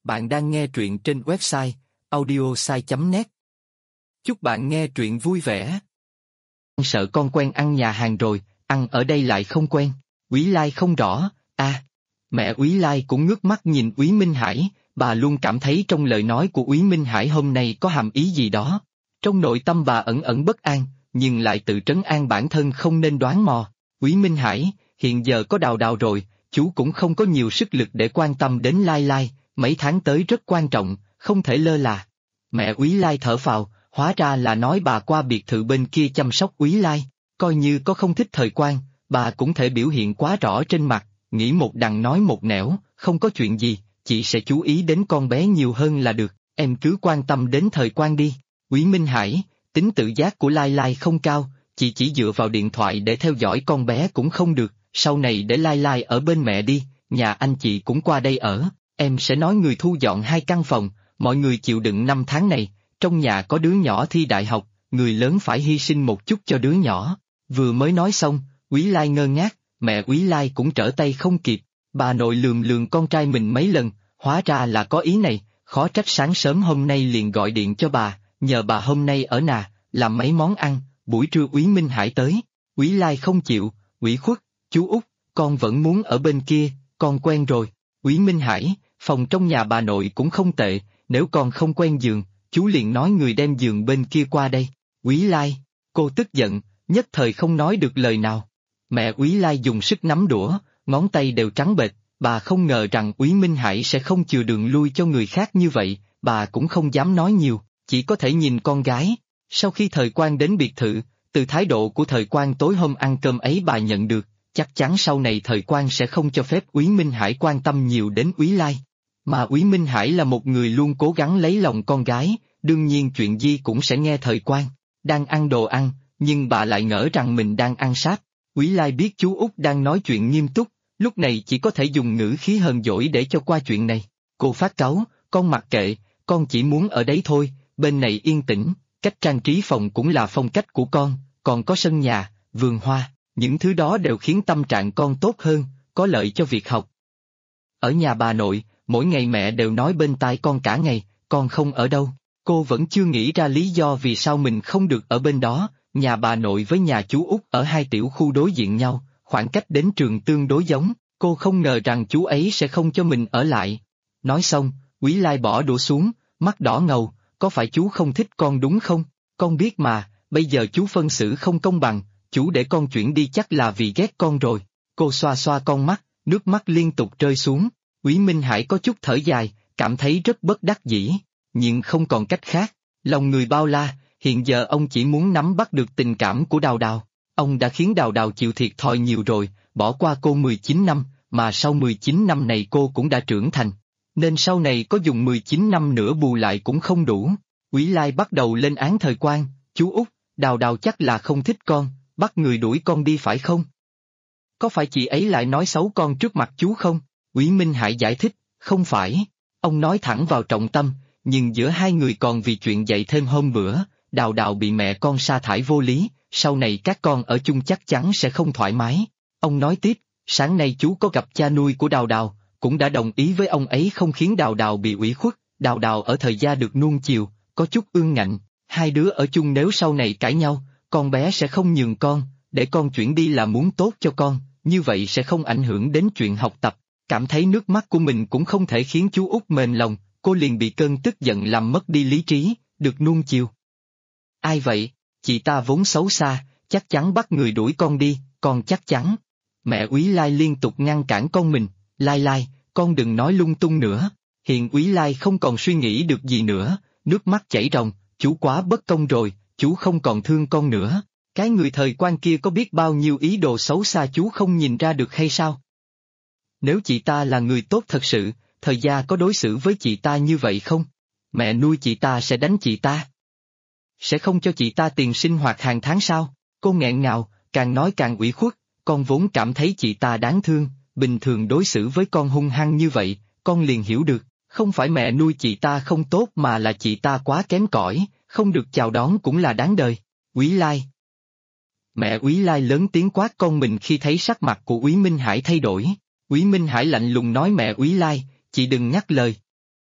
Bạn đang nghe truyện trên website audiosai.net. Chúc bạn nghe truyện vui vẻ. Sợ con quen ăn nhà hàng rồi, ăn ở đây lại không quen. Úy Lai không rõ. Mẹ Úy Lai cũng ngước mắt nhìn Úy Minh Hải, bà luôn cảm thấy trong lời nói của Úy Minh Hải hôm nay có hàm ý gì đó. Trong nội tâm bà ẩn ẩn bất an, nhưng lại tự trấn an bản thân không nên đoán mò. Úy Minh Hải, hiện giờ có Đào Đào rồi, chú cũng không có nhiều sức lực để quan tâm đến Lai Lai, mấy tháng tới rất quan trọng, không thể lơ là. Mẹ Úy Lai thở phào, hóa ra là nói bà qua biệt thự bên kia chăm sóc Úy Lai, coi như có không thích Thời Quang, bà cũng thể biểu hiện quá rõ trên mặt, nghĩ một đằng nói một nẻo, không có chuyện gì, chị sẽ chú ý đến con bé nhiều hơn là được, em cứ quan tâm đến Thời Quang đi. Úy Minh Hải, tính tự giác của Lai Lai không cao, chị chỉ dựa vào điện thoại để theo dõi con bé cũng không được, sau này để Lai Lai ở bên mẹ đi, nhà anh chị cũng qua đây ở, em sẽ nói người thu dọn 2 căn phòng, mọi người chịu đựng 5 tháng này, trong nhà có đứa nhỏ thi đại học, người lớn phải hy sinh một chút cho đứa nhỏ. Vừa mới nói xong, Úy Lai ngơ ngác, mẹ Úy Lai cũng trở tay không kịp, bà nội lườm lườm con trai mình mấy lần, hóa ra là có ý này, khó trách sáng sớm hôm nay liền gọi điện cho bà, nhờ bà hôm nay ở nhà, làm mấy món ăn, buổi trưa Úy Minh Hải tới. Úy Lai không chịu, ủy khuất, chú Út, con vẫn muốn ở bên kia, con quen rồi. Úy Minh Hải, phòng trong nhà bà nội cũng không tệ, nếu con không quen giường, chú liền nói người đem giường bên kia qua đây. Úy Lai, cô tức giận, nhất thời không nói được lời nào. Mẹ Úy Lai dùng sức nắm đũa, ngón tay đều trắng bệch, bà không ngờ rằng Úy Minh Hải sẽ không chừa đường lui cho người khác như vậy, bà cũng không dám nói nhiều, chỉ có thể nhìn con gái. Sau khi Thời Quang đến biệt thự, từ thái độ của Thời Quang tối hôm ăn cơm ấy bà nhận được, chắc chắn sau này Thời Quang sẽ không cho phép Úy Minh Hải quan tâm nhiều đến Úy Lai. Mà Úy Minh Hải là một người luôn cố gắng lấy lòng con gái, đương nhiên chuyện gì cũng sẽ nghe Thời Quang. Đang ăn đồ ăn, nhưng bà lại ngỡ rằng mình đang ăn sáp. Úy Lai biết chú Út đang nói chuyện nghiêm túc, lúc này chỉ có thể dùng ngữ khí hờn dỗi để cho qua chuyện này. Cô phát cáu, con mặc kệ, con chỉ muốn ở đấy thôi, bên này yên tĩnh, cách trang trí phòng cũng là phong cách của con, còn có sân nhà, vườn hoa, những thứ đó đều khiến tâm trạng con tốt hơn, có lợi cho việc học. Ở nhà bà nội, mỗi ngày mẹ đều nói bên tai con cả ngày, con không ở đâu, cô vẫn chưa nghĩ ra lý do vì sao mình không được ở bên đó. Nhà bà nội với nhà chú Út ở 2 tiểu khu đối diện nhau, khoảng cách đến trường tương đối giống, cô không ngờ rằng chú ấy sẽ không cho mình ở lại. Nói xong, Úy Lai bỏ đũa xuống, mắt đỏ ngầu, có phải chú không thích con đúng không? Con biết mà, bây giờ chú phân xử không công bằng, chú để con chuyển đi chắc là vì ghét con rồi. Cô xoa xoa con mắt, nước mắt liên tục rơi xuống. Úy Minh Hải có chút thở dài, cảm thấy rất bất đắc dĩ, nhưng không còn cách khác, lòng người bao la. Hiện giờ ông chỉ muốn nắm bắt được tình cảm của Đào Đào. Ông đã khiến Đào Đào chịu thiệt thòi nhiều rồi, bỏ qua cô 19 năm, mà sau 19 năm này cô cũng đã trưởng thành. Nên sau này có dùng 19 năm nữa bù lại cũng không đủ. Úy Lai bắt đầu lên án Thời Quang, chú Út, Đào Đào chắc là không thích con, bắt người đuổi con đi phải không? Có phải chị ấy lại nói xấu con trước mặt chú không? Úy Minh Hải giải thích, không phải. Ông nói thẳng vào trọng tâm, nhưng giữa hai người còn vì chuyện dạy thêm hôm bữa. Đào Đào bị mẹ con sa thải vô lý, sau này các con ở chung chắc chắn sẽ không thoải mái. Ông nói tiếp, sáng nay chú có gặp cha nuôi của Đào Đào, cũng đã đồng ý với ông ấy không khiến Đào Đào bị ủy khuất. Đào Đào ở Thời gia được nuông chiều, có chút ương ngạnh, 2 đứa ở chung nếu sau này cãi nhau, con bé sẽ không nhường con, để con chuyển đi là muốn tốt cho con, như vậy sẽ không ảnh hưởng đến chuyện học tập. Cảm thấy nước mắt của mình cũng không thể khiến chú Út mềm lòng, cô liền bị cơn tức giận làm mất đi lý trí, được nuông chiều. Ai vậy? Chị ta vốn xấu xa, chắc chắn bắt người đuổi con đi, con chắc chắn. Mẹ Úy Lai liên tục ngăn cản con mình, Lai Lai, con đừng nói lung tung nữa. Hiện Úy Lai không còn suy nghĩ được gì nữa, nước mắt chảy ròng, chú quá bất công rồi, chú không còn thương con nữa. Cái người Thời Quang kia có biết bao nhiêu ý đồ xấu xa chú không nhìn ra được hay sao? Nếu chị ta là người tốt thật sự, Thời gia có đối xử với chị ta như vậy không? Mẹ nuôi chị ta sẽ đánh chị ta? Sẽ không cho chị ta tiền sinh hoạt hàng tháng sao? Cô nghẹn ngào, càng nói càng ủy khuất, con vốn cảm thấy chị ta đáng thương, bình thường đối xử với con hung hăng như vậy, con liền hiểu được, không phải mẹ nuôi chị ta không tốt mà là chị ta quá kém cỏi, không được chào đón cũng là đáng đời. Úy Lai. Mẹ Úy Lai lớn tiếng quát con mình khi thấy sắc mặt của Úy Minh Hải thay đổi. Úy Minh Hải lạnh lùng nói mẹ Úy Lai, chị đừng nhắc lời.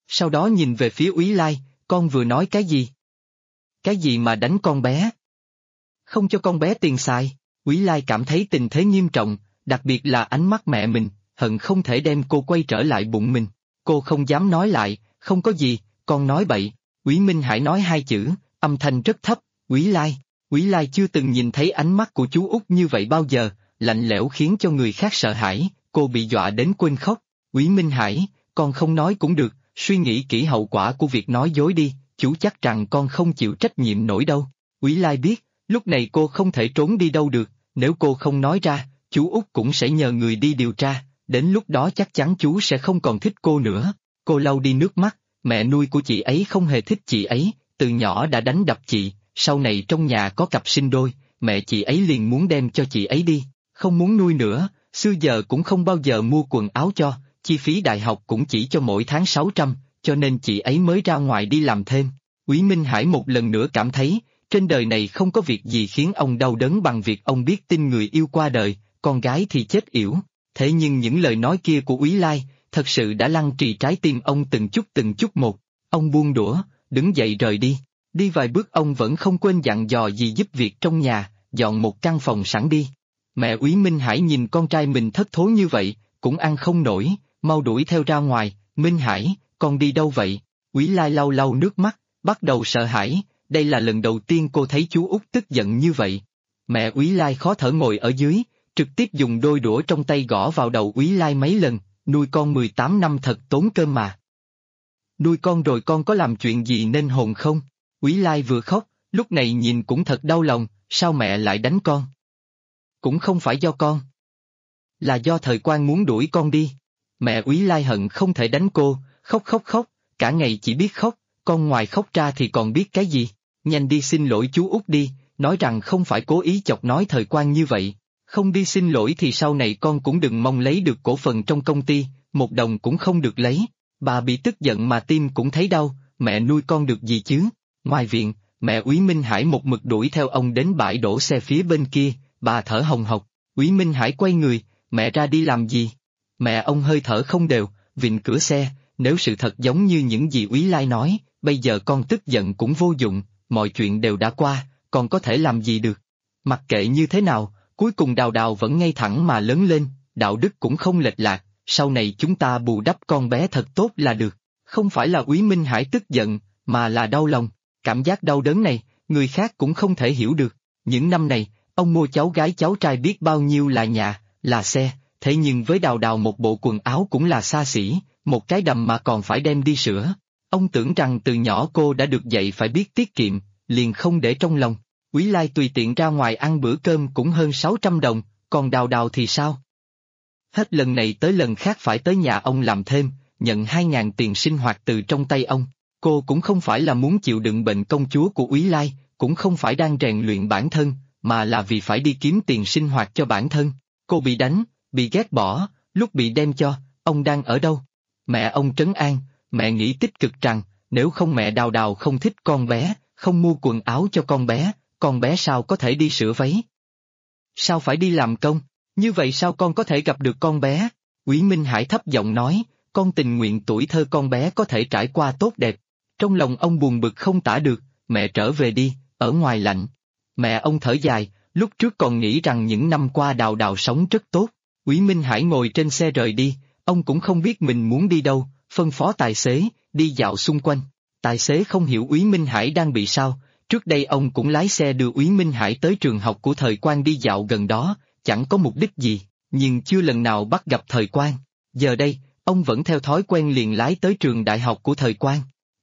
Sau đó nhìn về phía Úy Lai, con vừa nói cái gì? Cái gì mà đánh con bé? Không cho con bé tiền xài. Úy Lai cảm thấy tình thế nghiêm trọng, đặc biệt là ánh mắt mẹ mình, hận không thể đem cô quay trở lại bụng mình. Cô không dám nói lại, không có gì, con nói bậy. Úy Minh Hải nói hai chữ, âm thanh rất thấp, Úy Lai. Úy Lai chưa từng nhìn thấy ánh mắt của chú út như vậy bao giờ, lạnh lẽo khiến cho người khác sợ hãi, cô bị dọa đến quên khóc. Úy Minh Hải, con không nói cũng được, suy nghĩ kỹ hậu quả của việc nói dối đi, chú chắc rằng con không chịu trách nhiệm nổi đâu. Úy Lai biết, lúc này cô không thể trốn đi đâu được, nếu cô không nói ra, chú út cũng sẽ nhờ người đi điều tra, đến lúc đó chắc chắn chú sẽ không còn thích cô nữa. Cô lau đi nước mắt, mẹ nuôi của chị ấy không hề thích chị ấy, từ nhỏ đã đánh đập chị, sau này trong nhà có cặp sinh đôi, mẹ chị ấy liền muốn đem cho chị ấy đi, không muốn nuôi nữa, xưa giờ cũng không bao giờ mua quần áo cho, chi phí đại học cũng chỉ cho mỗi tháng 600, cho nên chị ấy mới ra ngoài đi làm thêm. Úy Minh Hải một lần nữa cảm thấy, trên đời này không có việc gì khiến ông đau đớn bằng việc ông biết tin người yêu qua đời, con gái thì chết yểu. Thế nhưng những lời nói kia của Úy Lai, thật sự đã lăng trì trái tim ông từng chút một. Ông buông đũa, đứng dậy rời đi. Đi vài bước ông vẫn không quên dặn dò gì giúp việc trong nhà, dọn một căn phòng sẵn đi. Mẹ Úy Minh Hải nhìn con trai mình thất thố như vậy, cũng ăn không nổi, mau đuổi theo ra ngoài. Minh Hải, con đi đâu vậy? Úy Lai lau lau nước mắt, bắt đầu sợ hãi, đây là lần đầu tiên cô thấy chú út tức giận như vậy. Mẹ Úy Lai khó thở ngồi ở dưới, trực tiếp dùng đôi đũa trong tay gõ vào đầu Úy Lai mấy lần, nuôi con 18 năm thật tốn cơm mà. Nuôi con rồi con có làm chuyện gì nên hồn không? Úy Lai vừa khóc, lúc này nhìn cũng thật đau lòng, sao mẹ lại đánh con? Cũng không phải do con. Là do Thời Quang muốn đuổi con đi. Mẹ Úy Lai hận không thể đánh cô, khóc, cả ngày chỉ biết khóc, con ngoài khóc ra thì còn biết cái gì? Nhanh đi xin lỗi chú út đi, nói rằng không phải cố ý chọc nói Thời Quang như vậy. Không đi xin lỗi thì sau này con cũng đừng mong lấy được cổ phần trong công ty, một đồng cũng không được lấy. Bà bị tức giận mà tim cũng thấy đau, mẹ nuôi con được gì chứ? Ngoài viện, mẹ Úy Minh Hải một mực đuổi theo ông đến bãi đổ xe phía bên kia, bà thở hồng hộc. Úy Minh Hải quay người, mẹ ra đi làm gì? Mẹ ông hơi thở không đều, vịn cửa xe, nếu sự thật giống như những gì Úy Lai nói, bây giờ con tức giận cũng vô dụng, mọi chuyện đều đã qua, con có thể làm gì được? Mặc kệ như thế nào, cuối cùng Đào Đào vẫn ngay thẳng mà lớn lên, đạo đức cũng không lệch lạc, sau này chúng ta bù đắp con bé thật tốt là được. Không phải là Úy Minh Hải tức giận, mà là đau lòng, cảm giác đau đớn này, người khác cũng không thể hiểu được. Những năm này, ông mua cháu gái cháu trai biết bao nhiêu là nhà, là xe, thế nhưng với Đào Đào một bộ quần áo cũng là xa xỉ, một cái đầm mà còn phải đem đi sửa. Ông tưởng rằng từ nhỏ cô đã được dạy phải biết tiết kiệm, liền không để trong lòng. Úy Lai tùy tiện ra ngoài ăn bữa cơm cũng hơn 600 đồng, còn Đào Đào thì sao? Hết lần này tới lần khác phải tới nhà ông làm thêm, nhận 2.000 tiền sinh hoạt từ trong tay ông. Cô cũng không phải là muốn chịu đựng bệnh công chúa của Úy Lai, cũng không phải đang rèn luyện bản thân, mà là vì phải đi kiếm tiền sinh hoạt cho bản thân. Cô bị đánh, bị ghét bỏ, lúc bị đem cho, ông đang ở đâu? Mẹ ông trấn an, mẹ nghĩ tích cực rằng, nếu không mẹ Đào Đào không thích con bé, không mua quần áo cho con bé sao có thể đi sửa váy? Sao phải đi làm công? Như vậy sao con có thể gặp được con bé? Úy Minh Hải thấp giọng nói, con tình nguyện tuổi thơ con bé có thể trải qua tốt đẹp. Trong lòng ông buồn bực không tả được, mẹ trở về đi, ở ngoài lạnh. Mẹ ông thở dài, lúc trước còn nghĩ rằng những năm qua Đào Đào sống rất tốt. Úy Minh Hải ngồi trên xe rời đi, ông cũng không biết mình muốn đi đâu, phân phó tài xế, đi dạo xung quanh. Tài xế không hiểu Úy Minh Hải đang bị sao, trước đây ông cũng lái xe đưa Úy Minh Hải tới trường học của Thời Quang đi dạo gần đó, chẳng có mục đích gì, nhưng chưa lần nào bắt gặp Thời Quang. Giờ đây, ông vẫn theo thói quen liền lái tới trường đại học của Thời Quang.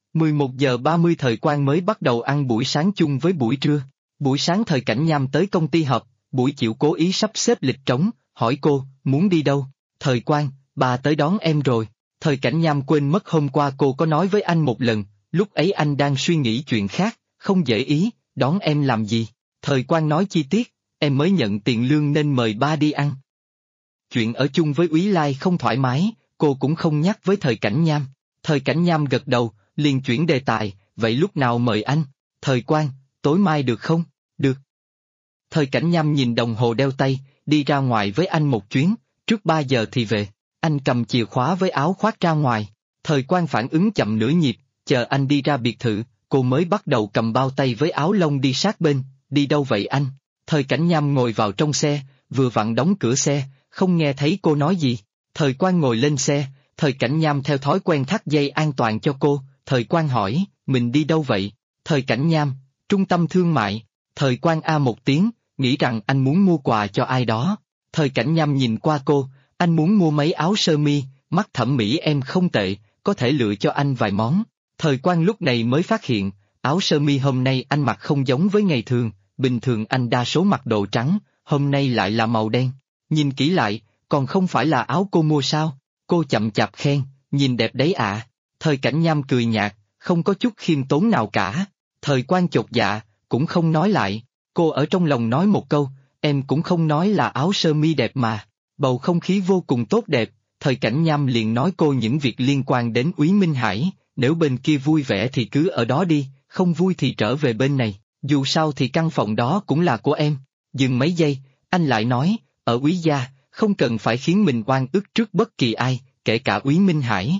11 giờ 30 Thời Quang mới bắt đầu ăn buổi sáng chung với buổi trưa. Buổi sáng Thời Cảnh Nham tới công ty họp, buổi chiều cố ý sắp xếp lịch trống, hỏi cô, muốn đi đâu? Thời Quang, bà tới đón em rồi. Thời Cảnh Nham quên mất hôm qua cô có nói với anh một lần, lúc ấy anh đang suy nghĩ chuyện khác, không dễ ý, đón em làm gì? Thời Quang nói chi tiết, em mới nhận tiền lương nên mời ba đi ăn. Chuyện ở chung với Úy Lai không thoải mái, cô cũng không nhắc với Thời Cảnh Nham. Thời Cảnh Nham gật đầu, liền chuyển đề tài, vậy lúc nào mời anh? Thời Quang, tối mai được không? Được. Thời Cảnh Nham nhìn đồng hồ đeo tay, đi ra ngoài với anh một chuyến, trước 3 giờ thì về. Anh cầm chìa khóa với áo khoác ra ngoài. Thời Quang phản ứng chậm nửa nhịp, chờ anh đi ra biệt thự, cô mới bắt đầu cầm bao tay với áo lông đi sát bên, đi đâu vậy anh? Thời Cảnh Nham ngồi vào trong xe, vừa vặn đóng cửa xe, không nghe thấy cô nói gì. Thời Quang ngồi lên xe, Thời Cảnh Nham theo thói quen thắt dây an toàn cho cô, Thời Quang hỏi, mình đi đâu vậy? Thời Cảnh Nham, trung tâm thương mại. Thời Quang a một tiếng, nghĩ rằng anh muốn mua quà cho ai đó. Thời Cảnh Nham nhìn qua cô, anh muốn mua mấy áo sơ mi, mắt thẩm mỹ em không tệ, có thể lựa cho anh vài món. Thời Quang lúc này mới phát hiện, áo sơ mi hôm nay anh mặc không giống với ngày thường, bình thường anh đa số mặc đồ trắng, hôm nay lại là màu đen. Nhìn kỹ lại, còn không phải là áo cô mua sao? Cô chậm chạp khen, nhìn đẹp đấy ạ. Thời Cảnh Nham cười nhạt, không có chút khiêm tốn nào cả. Thời Quang chột dạ, cũng không nói lại. Cô ở trong lòng nói một câu, em cũng không nói là áo sơ mi đẹp mà. Bầu không khí vô cùng tốt đẹp, Thời Cảnh Nham liền nói cô những việc liên quan đến Úy Minh Hải, nếu bên kia vui vẻ thì cứ ở đó đi, không vui thì trở về bên này, dù sao thì căn phòng đó cũng là của em. Dừng mấy giây, anh lại nói, ở Úy gia, không cần phải khiến mình oan ức trước bất kỳ ai, kể cả Úy Minh Hải.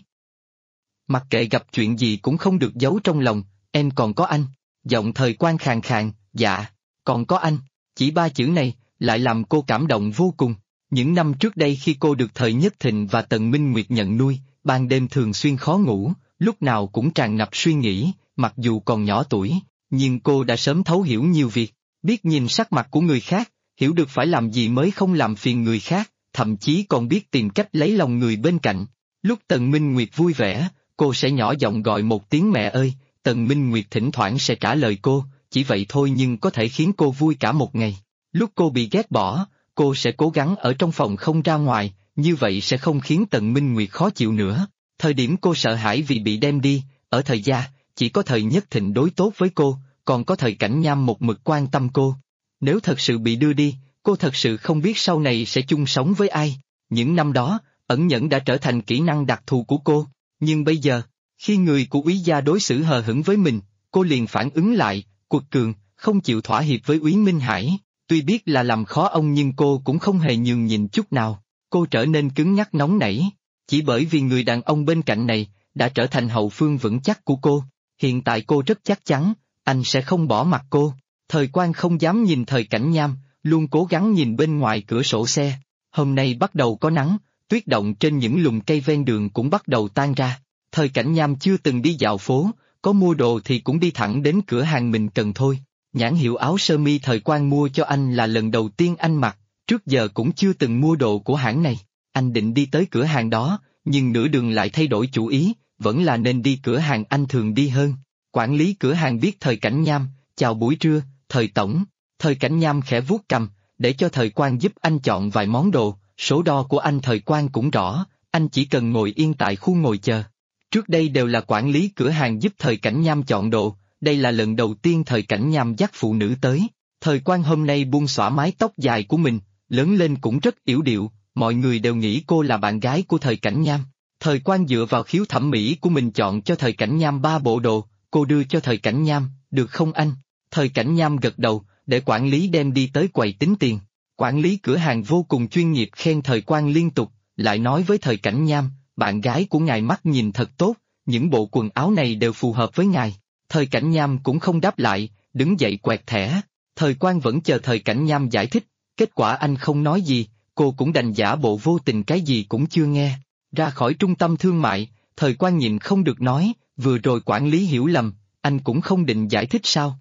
Mặc kệ gặp chuyện gì cũng không được giấu trong lòng, em còn có anh. Giọng Thời Quang khàn khàn, dạ, còn có anh, chỉ ba chữ này, lại làm cô cảm động vô cùng. Những năm trước đây khi cô được Thời Nhất Thịnh và Tần Minh Nguyệt nhận nuôi, ban đêm thường xuyên khó ngủ, lúc nào cũng tràn ngập suy nghĩ, mặc dù còn nhỏ tuổi, nhưng cô đã sớm thấu hiểu nhiều việc, biết nhìn sắc mặt của người khác, hiểu được phải làm gì mới không làm phiền người khác, thậm chí còn biết tìm cách lấy lòng người bên cạnh. Lúc Tần Minh Nguyệt vui vẻ, cô sẽ nhỏ giọng gọi một tiếng mẹ ơi, Tần Minh Nguyệt thỉnh thoảng sẽ trả lời cô, chỉ vậy thôi nhưng có thể khiến cô vui cả một ngày. Lúc cô bị ghét bỏ, cô sẽ cố gắng ở trong phòng không ra ngoài, như vậy sẽ không khiến Tần Minh Nguyệt khó chịu nữa. Thời điểm cô sợ hãi vì bị đem đi, ở Thời gia, chỉ có Thời Nhất Thịnh đối tốt với cô, còn có Thời Cảnh Nham một mực quan tâm cô. Nếu thật sự bị đưa đi, cô thật sự không biết sau này sẽ chung sống với ai. Những năm đó, ẩn nhẫn đã trở thành kỹ năng đặc thù của cô, nhưng bây giờ, khi người của Úy gia đối xử hờ hững với mình, cô liền phản ứng lại, quật cường, không chịu thỏa hiệp với Úy Minh Hải. Tuy biết là làm khó ông nhưng cô cũng không hề nhường nhịn chút nào, cô trở nên cứng nhắc nóng nảy, chỉ bởi vì người đàn ông bên cạnh này, đã trở thành hậu phương vững chắc của cô. Hiện tại cô rất chắc chắn, anh sẽ không bỏ mặc cô. Thời Quang không dám nhìn Thời Cảnh Nham, luôn cố gắng nhìn bên ngoài cửa sổ xe. Hôm nay bắt đầu có nắng, tuyết động trên những lùm cây ven đường cũng bắt đầu tan ra. Thời Cảnh Nham chưa từng đi dạo phố, có mua đồ thì cũng đi thẳng đến cửa hàng mình cần thôi. Nhãn hiệu áo sơ mi Thời Quang mua cho anh là lần đầu tiên anh mặc, trước giờ cũng chưa từng mua đồ của hãng này. Anh định đi tới cửa hàng đó, nhưng nửa đường lại thay đổi chủ ý, vẫn là nên đi cửa hàng anh thường đi hơn. Quản lý cửa hàng biết Thời Cảnh Nham, chào buổi trưa, Thời tổng. Thời Cảnh Nham khẽ vuốt cằm, để cho Thời Quang giúp anh chọn vài món đồ, số đo của anh Thời Quang cũng rõ, anh chỉ cần ngồi yên tại khu ngồi chờ. Trước đây đều là quản lý cửa hàng giúp Thời Cảnh Nham chọn đồ, đây là lần đầu tiên Thời Cảnh Nham dắt phụ nữ tới. Thời Quang hôm nay buông xõa mái tóc dài của mình, lớn lên cũng rất yểu điệu, mọi người đều nghĩ cô là bạn gái của Thời Cảnh Nham. Thời Quang dựa vào khiếu thẩm mỹ của mình chọn cho Thời Cảnh Nham 3 bộ đồ, cô đưa cho Thời Cảnh Nham, được không anh? Thời Cảnh Nham gật đầu, để quản lý đem đi tới quầy tính tiền. Quản lý cửa hàng vô cùng chuyên nghiệp khen Thời Quang liên tục, lại nói với Thời Cảnh Nham, bạn gái của ngài mắt nhìn thật tốt, những bộ quần áo này đều phù hợp với ngài. Thời Cảnh Nham cũng không đáp lại, đứng dậy quẹt thẻ. Thời Quang vẫn chờ Thời Cảnh Nham giải thích, kết quả anh không nói gì, cô cũng đành giả bộ vô tình cái gì cũng chưa nghe. Ra khỏi trung tâm thương mại, Thời Quang nhịn không được nói, vừa rồi quản lý hiểu lầm, anh cũng không định giải thích sao?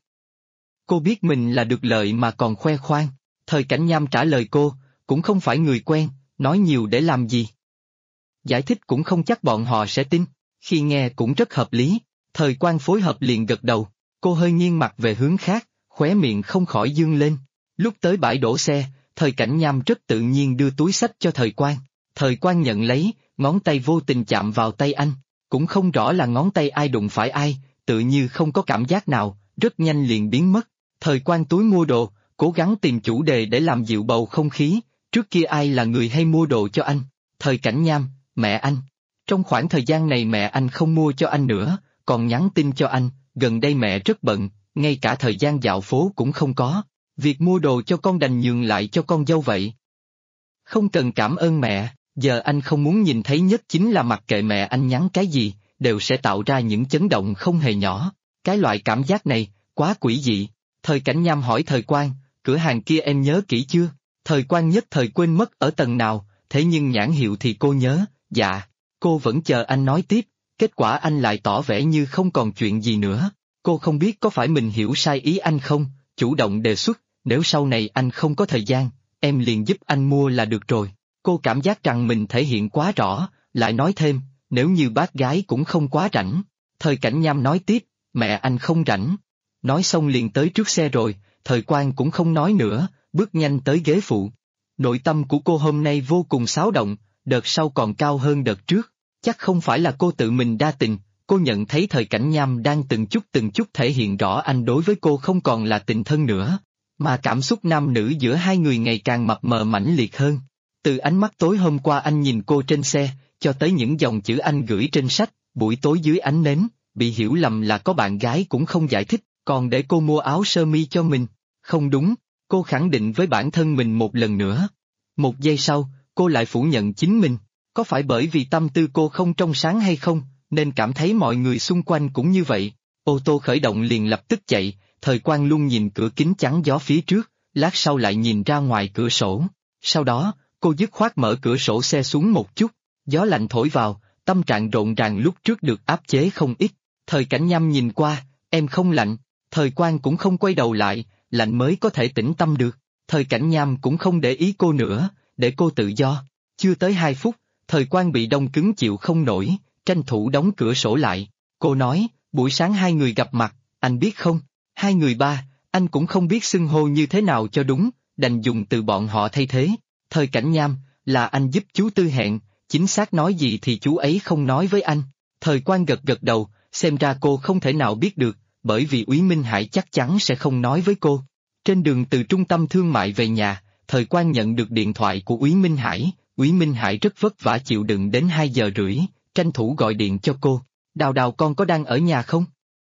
Cô biết mình là được lợi mà còn khoe khoang. Thời Cảnh Nham trả lời cô, cũng không phải người quen, nói nhiều để làm gì. Giải thích cũng không chắc bọn họ sẽ tin, khi nghe cũng rất hợp lý. Thời Quang phối hợp liền gật đầu, cô hơi nghiêng mặt về hướng khác, khóe miệng không khỏi dương lên. Lúc tới bãi đổ xe, Thời Cảnh Nham rất tự nhiên đưa túi xách cho Thời Quang. Thời Quang nhận lấy, ngón tay vô tình chạm vào tay anh, cũng không rõ là ngón tay ai đụng phải ai, tự như không có cảm giác nào, rất nhanh liền biến mất. Thời Quang túi mua đồ, cố gắng tìm chủ đề để làm dịu bầu không khí, trước kia ai là người hay mua đồ cho anh? Thời Cảnh Nham, mẹ anh. Trong khoảng thời gian này mẹ anh không mua cho anh nữa, còn nhắn tin cho anh, gần đây mẹ rất bận, ngay cả thời gian dạo phố cũng không có, việc mua đồ cho con đành nhường lại cho con dâu vậy. Không cần cảm ơn mẹ, Giờ anh không muốn nhìn thấy nhất chính là mặc kệ mẹ anh nhắn cái gì, đều sẽ tạo ra những chấn động không hề nhỏ. Cái loại cảm giác này, quá quỷ dị. Thời Cảnh Nham hỏi Thời Quang, cửa hàng kia em nhớ kỹ chưa? Thời Quang nhất thời quên mất ở tầng nào, thế nhưng nhãn hiệu thì cô nhớ, dạ. Cô vẫn chờ anh nói tiếp, kết quả anh lại tỏ vẻ như không còn chuyện gì nữa. Cô không biết có phải mình hiểu sai ý anh không, chủ động đề xuất, nếu sau này anh không có thời gian, em liền giúp anh mua là được rồi. Cô cảm giác rằng mình thể hiện quá rõ, lại nói thêm, nếu như bác gái cũng không quá rảnh. Thời Cảnh Nham nói tiếp, mẹ anh không rảnh. Nói xong liền tới trước xe rồi, Thời Quang cũng không nói nữa, bước nhanh tới ghế phụ. Nội tâm của cô hôm nay vô cùng xáo động, đợt sau còn cao hơn đợt trước. Chắc không phải là cô tự mình đa tình, cô nhận thấy Thời Cảnh Nham đang từng chút thể hiện rõ anh đối với cô không còn là tình thân nữa, mà cảm xúc nam nữ giữa hai người ngày càng mập mờ mãnh liệt hơn. Từ ánh mắt tối hôm qua anh nhìn cô trên xe, cho tới những dòng chữ anh gửi trên sách, buổi tối dưới ánh nến, bị hiểu lầm là có bạn gái cũng không giải thích, còn để cô mua áo sơ mi cho mình. Không đúng, cô khẳng định với bản thân mình một lần nữa. Một giây sau, cô lại phủ nhận chính mình. Có phải bởi vì tâm tư cô không trong sáng hay không, nên cảm thấy mọi người xung quanh cũng như vậy? Ô tô khởi động liền lập tức chạy, Thời Quang luôn nhìn cửa kính chắn gió phía trước, lát sau lại nhìn ra ngoài cửa sổ. Sau đó, cô dứt khoát mở cửa sổ xe xuống một chút, gió lạnh thổi vào, tâm trạng rộn ràng lúc trước được áp chế không ít. Thời Cảnh Nham nhìn qua, em không lạnh. Thời Quang cũng không quay đầu lại, lạnh mới có thể tĩnh tâm được. Thời Cảnh Nham cũng không để ý cô nữa, để cô tự do. Chưa tới 2 phút, Thời Quang bị đông cứng chịu không nổi, tranh thủ đóng cửa sổ lại. Cô nói, buổi sáng hai người gặp mặt, anh biết không? Hai người ba, anh cũng không biết xưng hô như thế nào cho đúng, đành dùng từ bọn họ thay thế. Thời Cảnh Nham, là anh giúp chú Tư hẹn, chính xác nói gì thì chú ấy không nói với anh. Thời Quang gật gật đầu, xem ra cô không thể nào biết được, bởi vì Úy Minh Hải chắc chắn sẽ không nói với cô. Trên đường từ trung tâm thương mại về nhà, Thời Quang nhận được điện thoại của Úy Minh Hải. Úy Minh Hải rất vất vả chịu đựng đến 2 giờ rưỡi, tranh thủ gọi điện cho cô. Đào Đào con có đang ở nhà không?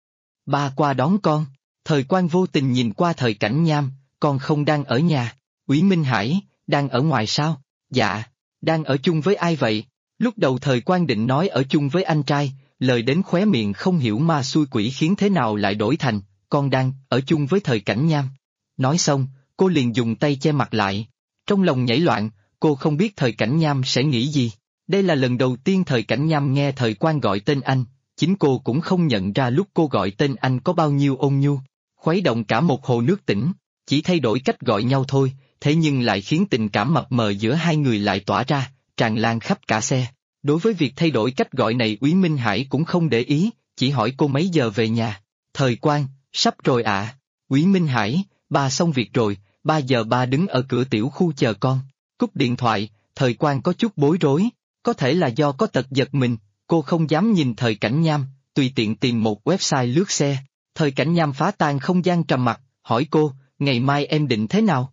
Ba qua đón con. Thời Quang vô tình nhìn qua Thời Cảnh Nham, con không đang ở nhà. Úy Minh Hải, đang ở ngoài sao? Dạ, đang ở chung với ai vậy? Lúc đầu Thời Quang định nói ở chung với anh trai, lời đến khóe miệng không hiểu ma xui quỷ khiến thế nào lại đổi thành, con đang ở chung với Thời Cảnh Nham. Nói xong, cô liền dùng tay che mặt lại. Trong lòng nhảy loạn, cô không biết Thời Cảnh Nham sẽ nghĩ gì. Đây là lần đầu tiên Thời Cảnh Nham nghe Thời Quang gọi tên anh, chính cô cũng không nhận ra lúc cô gọi tên anh có bao nhiêu ôn nhu, khuấy động cả một hồ nước tĩnh, chỉ thay đổi cách gọi nhau thôi, thế nhưng lại khiến tình cảm mập mờ giữa hai người lại tỏa ra, tràn lan khắp cả xe. Đối với việc thay đổi cách gọi này Úy Minh Hải cũng không để ý, chỉ hỏi cô mấy giờ về nhà. Thời Quang, sắp rồi ạ. Úy Minh Hải, ba xong việc rồi, 3 giờ ba đứng ở cửa tiểu khu chờ con. Cúp điện thoại, Thời Quang có chút bối rối, có thể là do có tật giật mình, cô không dám nhìn Thời Cảnh Nham, tùy tiện tìm một website lướt xe. Thời Cảnh Nham phá tan không gian trầm mặc, hỏi cô, ngày mai em định thế nào?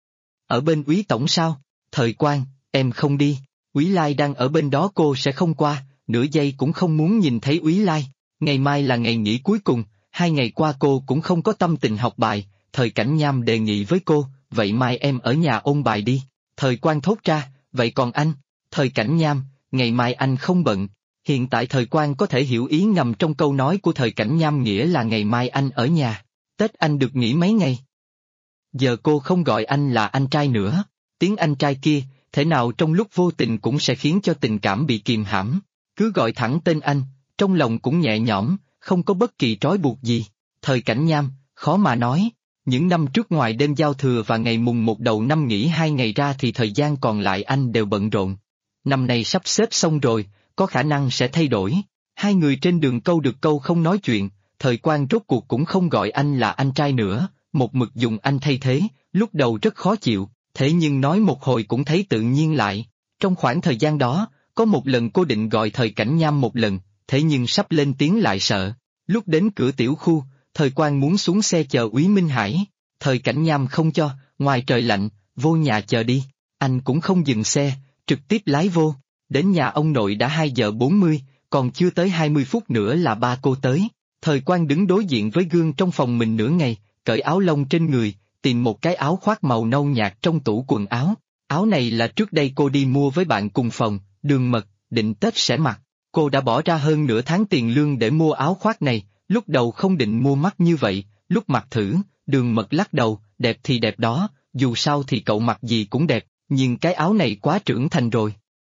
Ở bên Úy Tổng sao? Thời Quang, em không đi, Úy Lai đang ở bên đó cô sẽ không qua, nửa giây cũng không muốn nhìn thấy Úy Lai. Ngày mai là ngày nghỉ cuối cùng, 2 ngày qua cô cũng không có tâm tình học bài. Thời Cảnh Nham đề nghị với cô, vậy mai em ở nhà ôn bài đi. Thời Quang thốt ra, vậy còn anh? Thời Cảnh Nham, ngày mai anh không bận. Hiện tại Thời Quang có thể hiểu ý ngầm trong câu nói của Thời Cảnh Nham nghĩa là ngày mai anh ở nhà. Tết anh được nghỉ mấy ngày? Giờ cô không gọi anh là anh trai nữa. Tiếng anh trai kia, thể nào trong lúc vô tình cũng sẽ khiến cho tình cảm bị kìm hãm. Cứ gọi thẳng tên anh, trong lòng cũng nhẹ nhõm, không có bất kỳ trói buộc gì. Thời Cảnh Nham, khó mà nói. Những năm trước ngoài đêm giao thừa và ngày mùng 1 đầu năm nghỉ 2 ngày ra thì thời gian còn lại anh đều bận rộn. Năm nay sắp xếp xong rồi, có khả năng sẽ thay đổi. Hai người trên đường câu được câu không nói chuyện, Thời Quang rốt cuộc cũng không gọi anh là anh trai nữa, một mực dùng anh thay thế, lúc đầu rất khó chịu, thế nhưng nói một hồi cũng thấy tự nhiên lại. Trong khoảng thời gian đó, có một lần cô định gọi Thời Cảnh Nham một lần, thế nhưng sắp lên tiếng lại sợ. Lúc đến cửa tiểu khu, Thời Quang muốn xuống xe chờ Úy Minh Hải, Thời Cảnh Nham không cho, ngoài trời lạnh, vô nhà chờ đi. Anh cũng không dừng xe, trực tiếp lái vô. Đến nhà ông nội đã 2 giờ 40, còn chưa tới 20 phút nữa là ba cô tới. Thời Quang đứng đối diện với gương trong phòng mình nửa ngày, cởi áo lông trên người, tìm một cái áo khoác màu nâu nhạt trong tủ quần áo. Áo này là trước đây cô đi mua với bạn cùng phòng, Đường Mật, định Tết sẽ mặc. Cô đã bỏ ra hơn nửa tháng tiền lương để mua áo khoác này, lúc đầu không định mua mắc như vậy, lúc mặc thử, Đường Mật lắc đầu, đẹp thì đẹp đó, dù sao thì cậu mặc gì cũng đẹp, nhưng cái áo này quá trưởng thành rồi.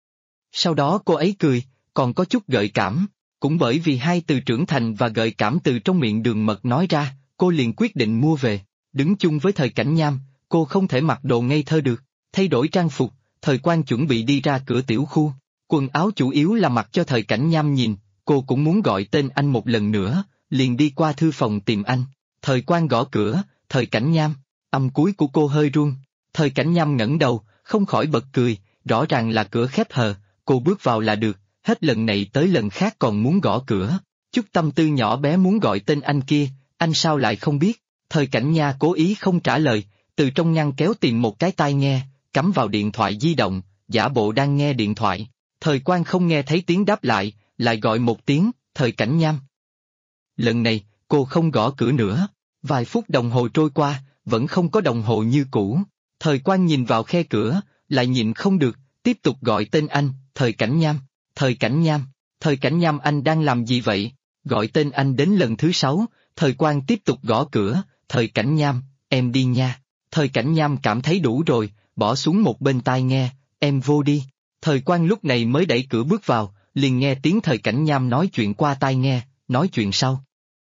Sau đó cô ấy cười, còn có chút gợi cảm, cũng bởi vì hai từ trưởng thành và gợi cảm từ trong miệng Đường Mật nói ra, cô liền quyết định mua về. Đứng chung với Thời Cảnh Nham, cô không thể mặc đồ ngây thơ được, thay đổi trang phục, Thời Quan chuẩn bị đi ra cửa tiểu khu. Quần áo chủ yếu là mặc cho Thời Cảnh Nham nhìn, cô cũng muốn gọi tên anh một lần nữa, liền đi qua thư phòng tìm anh. Thời Quan gõ cửa, Thời Cảnh Nham, âm cuối của cô hơi run. Thời Cảnh Nham ngẩng đầu, không khỏi bật cười, rõ ràng là cửa khép hờ, cô bước vào là được, hết lần này tới lần khác còn muốn gõ cửa. Chút tâm tư nhỏ bé muốn gọi tên anh kia, anh sao lại không biết. Thời Cảnh Nha cố ý không trả lời, từ trong ngăn kéo tìm một cái tai nghe, cắm vào điện thoại di động, giả bộ đang nghe điện thoại. Thời Quan không nghe thấy tiếng đáp lại gọi một tiếng, Thời Cảnh Nham. Lần này, cô không gõ cửa nữa. Vài phút đồng hồ trôi qua, vẫn không có đồng hồ như cũ. Thời Quan nhìn vào khe cửa, lại nhịn không được, tiếp tục gọi tên anh, Thời Cảnh Nham, Thời Cảnh Nham, Thời Cảnh Nham, anh đang làm gì vậy? Gọi tên anh đến lần thứ 6, Thời Quan tiếp tục gõ cửa, Thời Cảnh Nham, em đi nha. Thời Cảnh Nham cảm thấy đủ rồi, bỏ xuống một bên tai nghe, em vô đi. Thời Quan lúc này mới đẩy cửa bước vào, liền nghe tiếng Thời Cảnh Nham nói chuyện qua tai nghe, nói chuyện sau.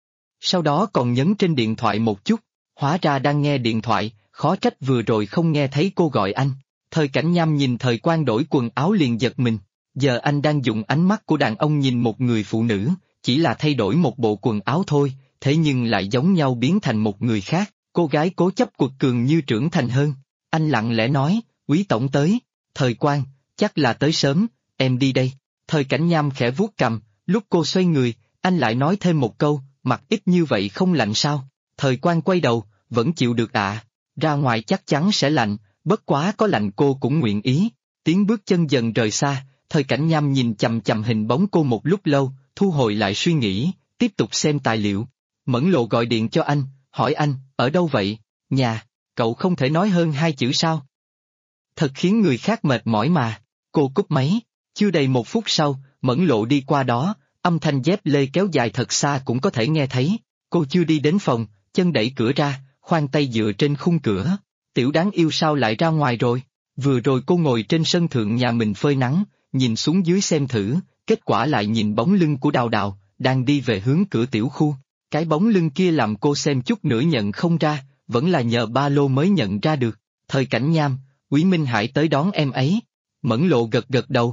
Sau đó còn nhấn trên điện thoại một chút, hóa ra đang nghe điện thoại, khó trách vừa rồi không nghe thấy cô gọi anh. Thời Cảnh Nham nhìn Thời Quan đổi quần áo liền giật mình, giờ anh đang dùng ánh mắt của đàn ông nhìn một người phụ nữ, chỉ là thay đổi một bộ quần áo thôi, thế nhưng lại giống nhau biến thành một người khác, cô gái cố chấp quật cường như trưởng thành hơn. Anh lặng lẽ nói, Quý tổng tới. Thời Quan, chắc là tới sớm, em đi đây. Thời Cảnh Nham khẽ vuốt cằm, lúc cô xoay người, anh lại nói thêm một câu, mặc ít như vậy không lạnh sao? Thời Quan quay đầu, vẫn chịu được ạ, ra ngoài chắc chắn sẽ lạnh, bất quá có lạnh cô cũng nguyện ý. Tiếng bước chân dần rời xa, Thời Cảnh Nham nhìn chằm chằm hình bóng cô một lúc lâu, thu hồi lại suy nghĩ, tiếp tục xem tài liệu. Mẫn Lộ gọi điện cho anh, hỏi anh, ở đâu vậy? Nhà, cậu không thể nói hơn 2 chữ sao? Thật khiến người khác mệt mỏi mà. Cô cúp máy, chưa đầy 1 phút sau, Mẫn Lộ đi qua đó, âm thanh dép lê kéo dài thật xa cũng có thể nghe thấy. Cô chưa đi đến phòng, chân đẩy cửa ra, khoan tay dựa trên khung cửa. Tiểu đáng yêu sao lại ra ngoài rồi? Vừa rồi cô ngồi trên sân thượng nhà mình phơi nắng, nhìn xuống dưới xem thử, kết quả lại nhìn bóng lưng của Đào Đào, đang đi về hướng cửa tiểu khu. Cái bóng lưng kia làm cô xem chút nữa nhận không ra, vẫn là nhờ ba lô mới nhận ra được. Thời Cảnh Nham, Quý Minh Hải tới đón em ấy. Mẫn Lộ gật gật đầu.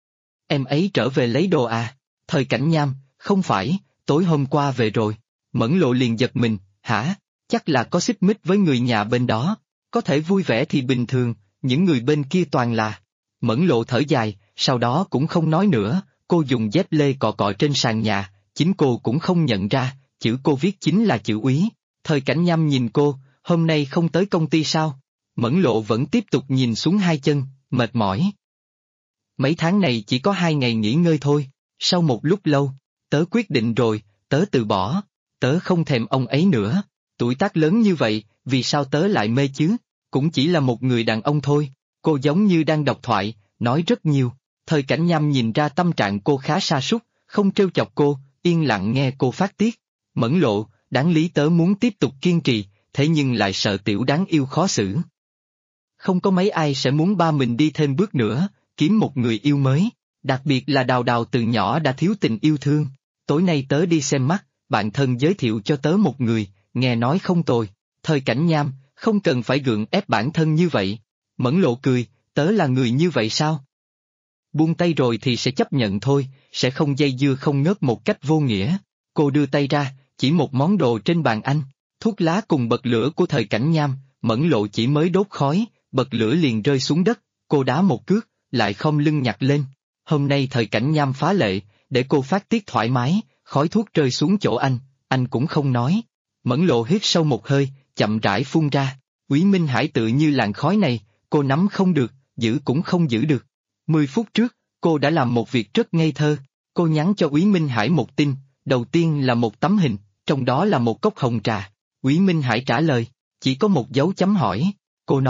Em ấy trở về lấy đồ à? Thời Cảnh Nham, không phải, tối hôm qua về rồi. Mẫn Lộ liền giật mình, hả? Chắc là có xích mích với người nhà bên đó. Có thể vui vẻ thì bình thường, những người bên kia toàn là. Mẫn Lộ thở dài, sau đó cũng không nói nữa, cô dùng dép lê cọ cọ trên sàn nhà, chính cô cũng không nhận ra, chữ cô viết chính là chữ Úy. Thời Cảnh Nham nhìn cô, hôm nay không tới công ty sao? Mẫn Lộ vẫn tiếp tục nhìn xuống hai chân, mệt mỏi. Mấy tháng này chỉ có 2 ngày nghỉ ngơi thôi. Sau một lúc lâu, tớ quyết định rồi, tớ từ bỏ, tớ không thèm ông ấy nữa. Tuổi tác lớn như vậy, vì sao tớ lại mê chứ? Cũng chỉ là một người đàn ông thôi. Cô giống như đang đọc thoại, nói rất nhiều. Thời Cảnh Nham nhìn ra tâm trạng cô khá sa sút, không trêu chọc cô, yên lặng nghe cô phát tiết. Mẫn Lộ, đáng lý tớ muốn tiếp tục kiên trì, thế nhưng lại sợ tiểu đáng yêu khó xử. Không có mấy ai sẽ muốn ba mình đi thêm bước nữa, kiếm một người yêu mới, đặc biệt là Đào Đào từ nhỏ đã thiếu tình yêu thương. Tối nay tớ đi xem mắt, bạn thân giới thiệu cho tớ một người, nghe nói không tồi. Thời Cảnh Nham, không cần phải gượng ép bản thân như vậy. Mẫn Lộ cười, tớ là người như vậy sao? Buông tay rồi thì sẽ chấp nhận thôi, sẽ không dây dưa không ngớt một cách vô nghĩa. Cô đưa tay ra, chỉ một món đồ trên bàn anh, thuốc lá cùng bật lửa của Thời Cảnh Nham. Mẫn Lộ chỉ mới đốt khói, bật lửa liền rơi xuống đất, cô đá một cước, lại khom lưng nhặt lên. Hôm nay Thời Cảnh Nham phá lệ, để cô phát tiết thoải mái, khói thuốc rơi xuống chỗ anh cũng không nói. Mẫn Lộ hít sâu một hơi, chậm rãi phun ra. Quý Minh Hải tự như làn khói này, cô nắm không được, giữ cũng không giữ được. 10 phút trước, cô đã làm một việc rất ngây thơ. Cô nhắn cho Quý Minh Hải một tin, đầu tiên là một tấm hình, trong đó là một cốc hồng trà. Quý Minh Hải trả lời, chỉ có một dấu chấm hỏi. Cô nói,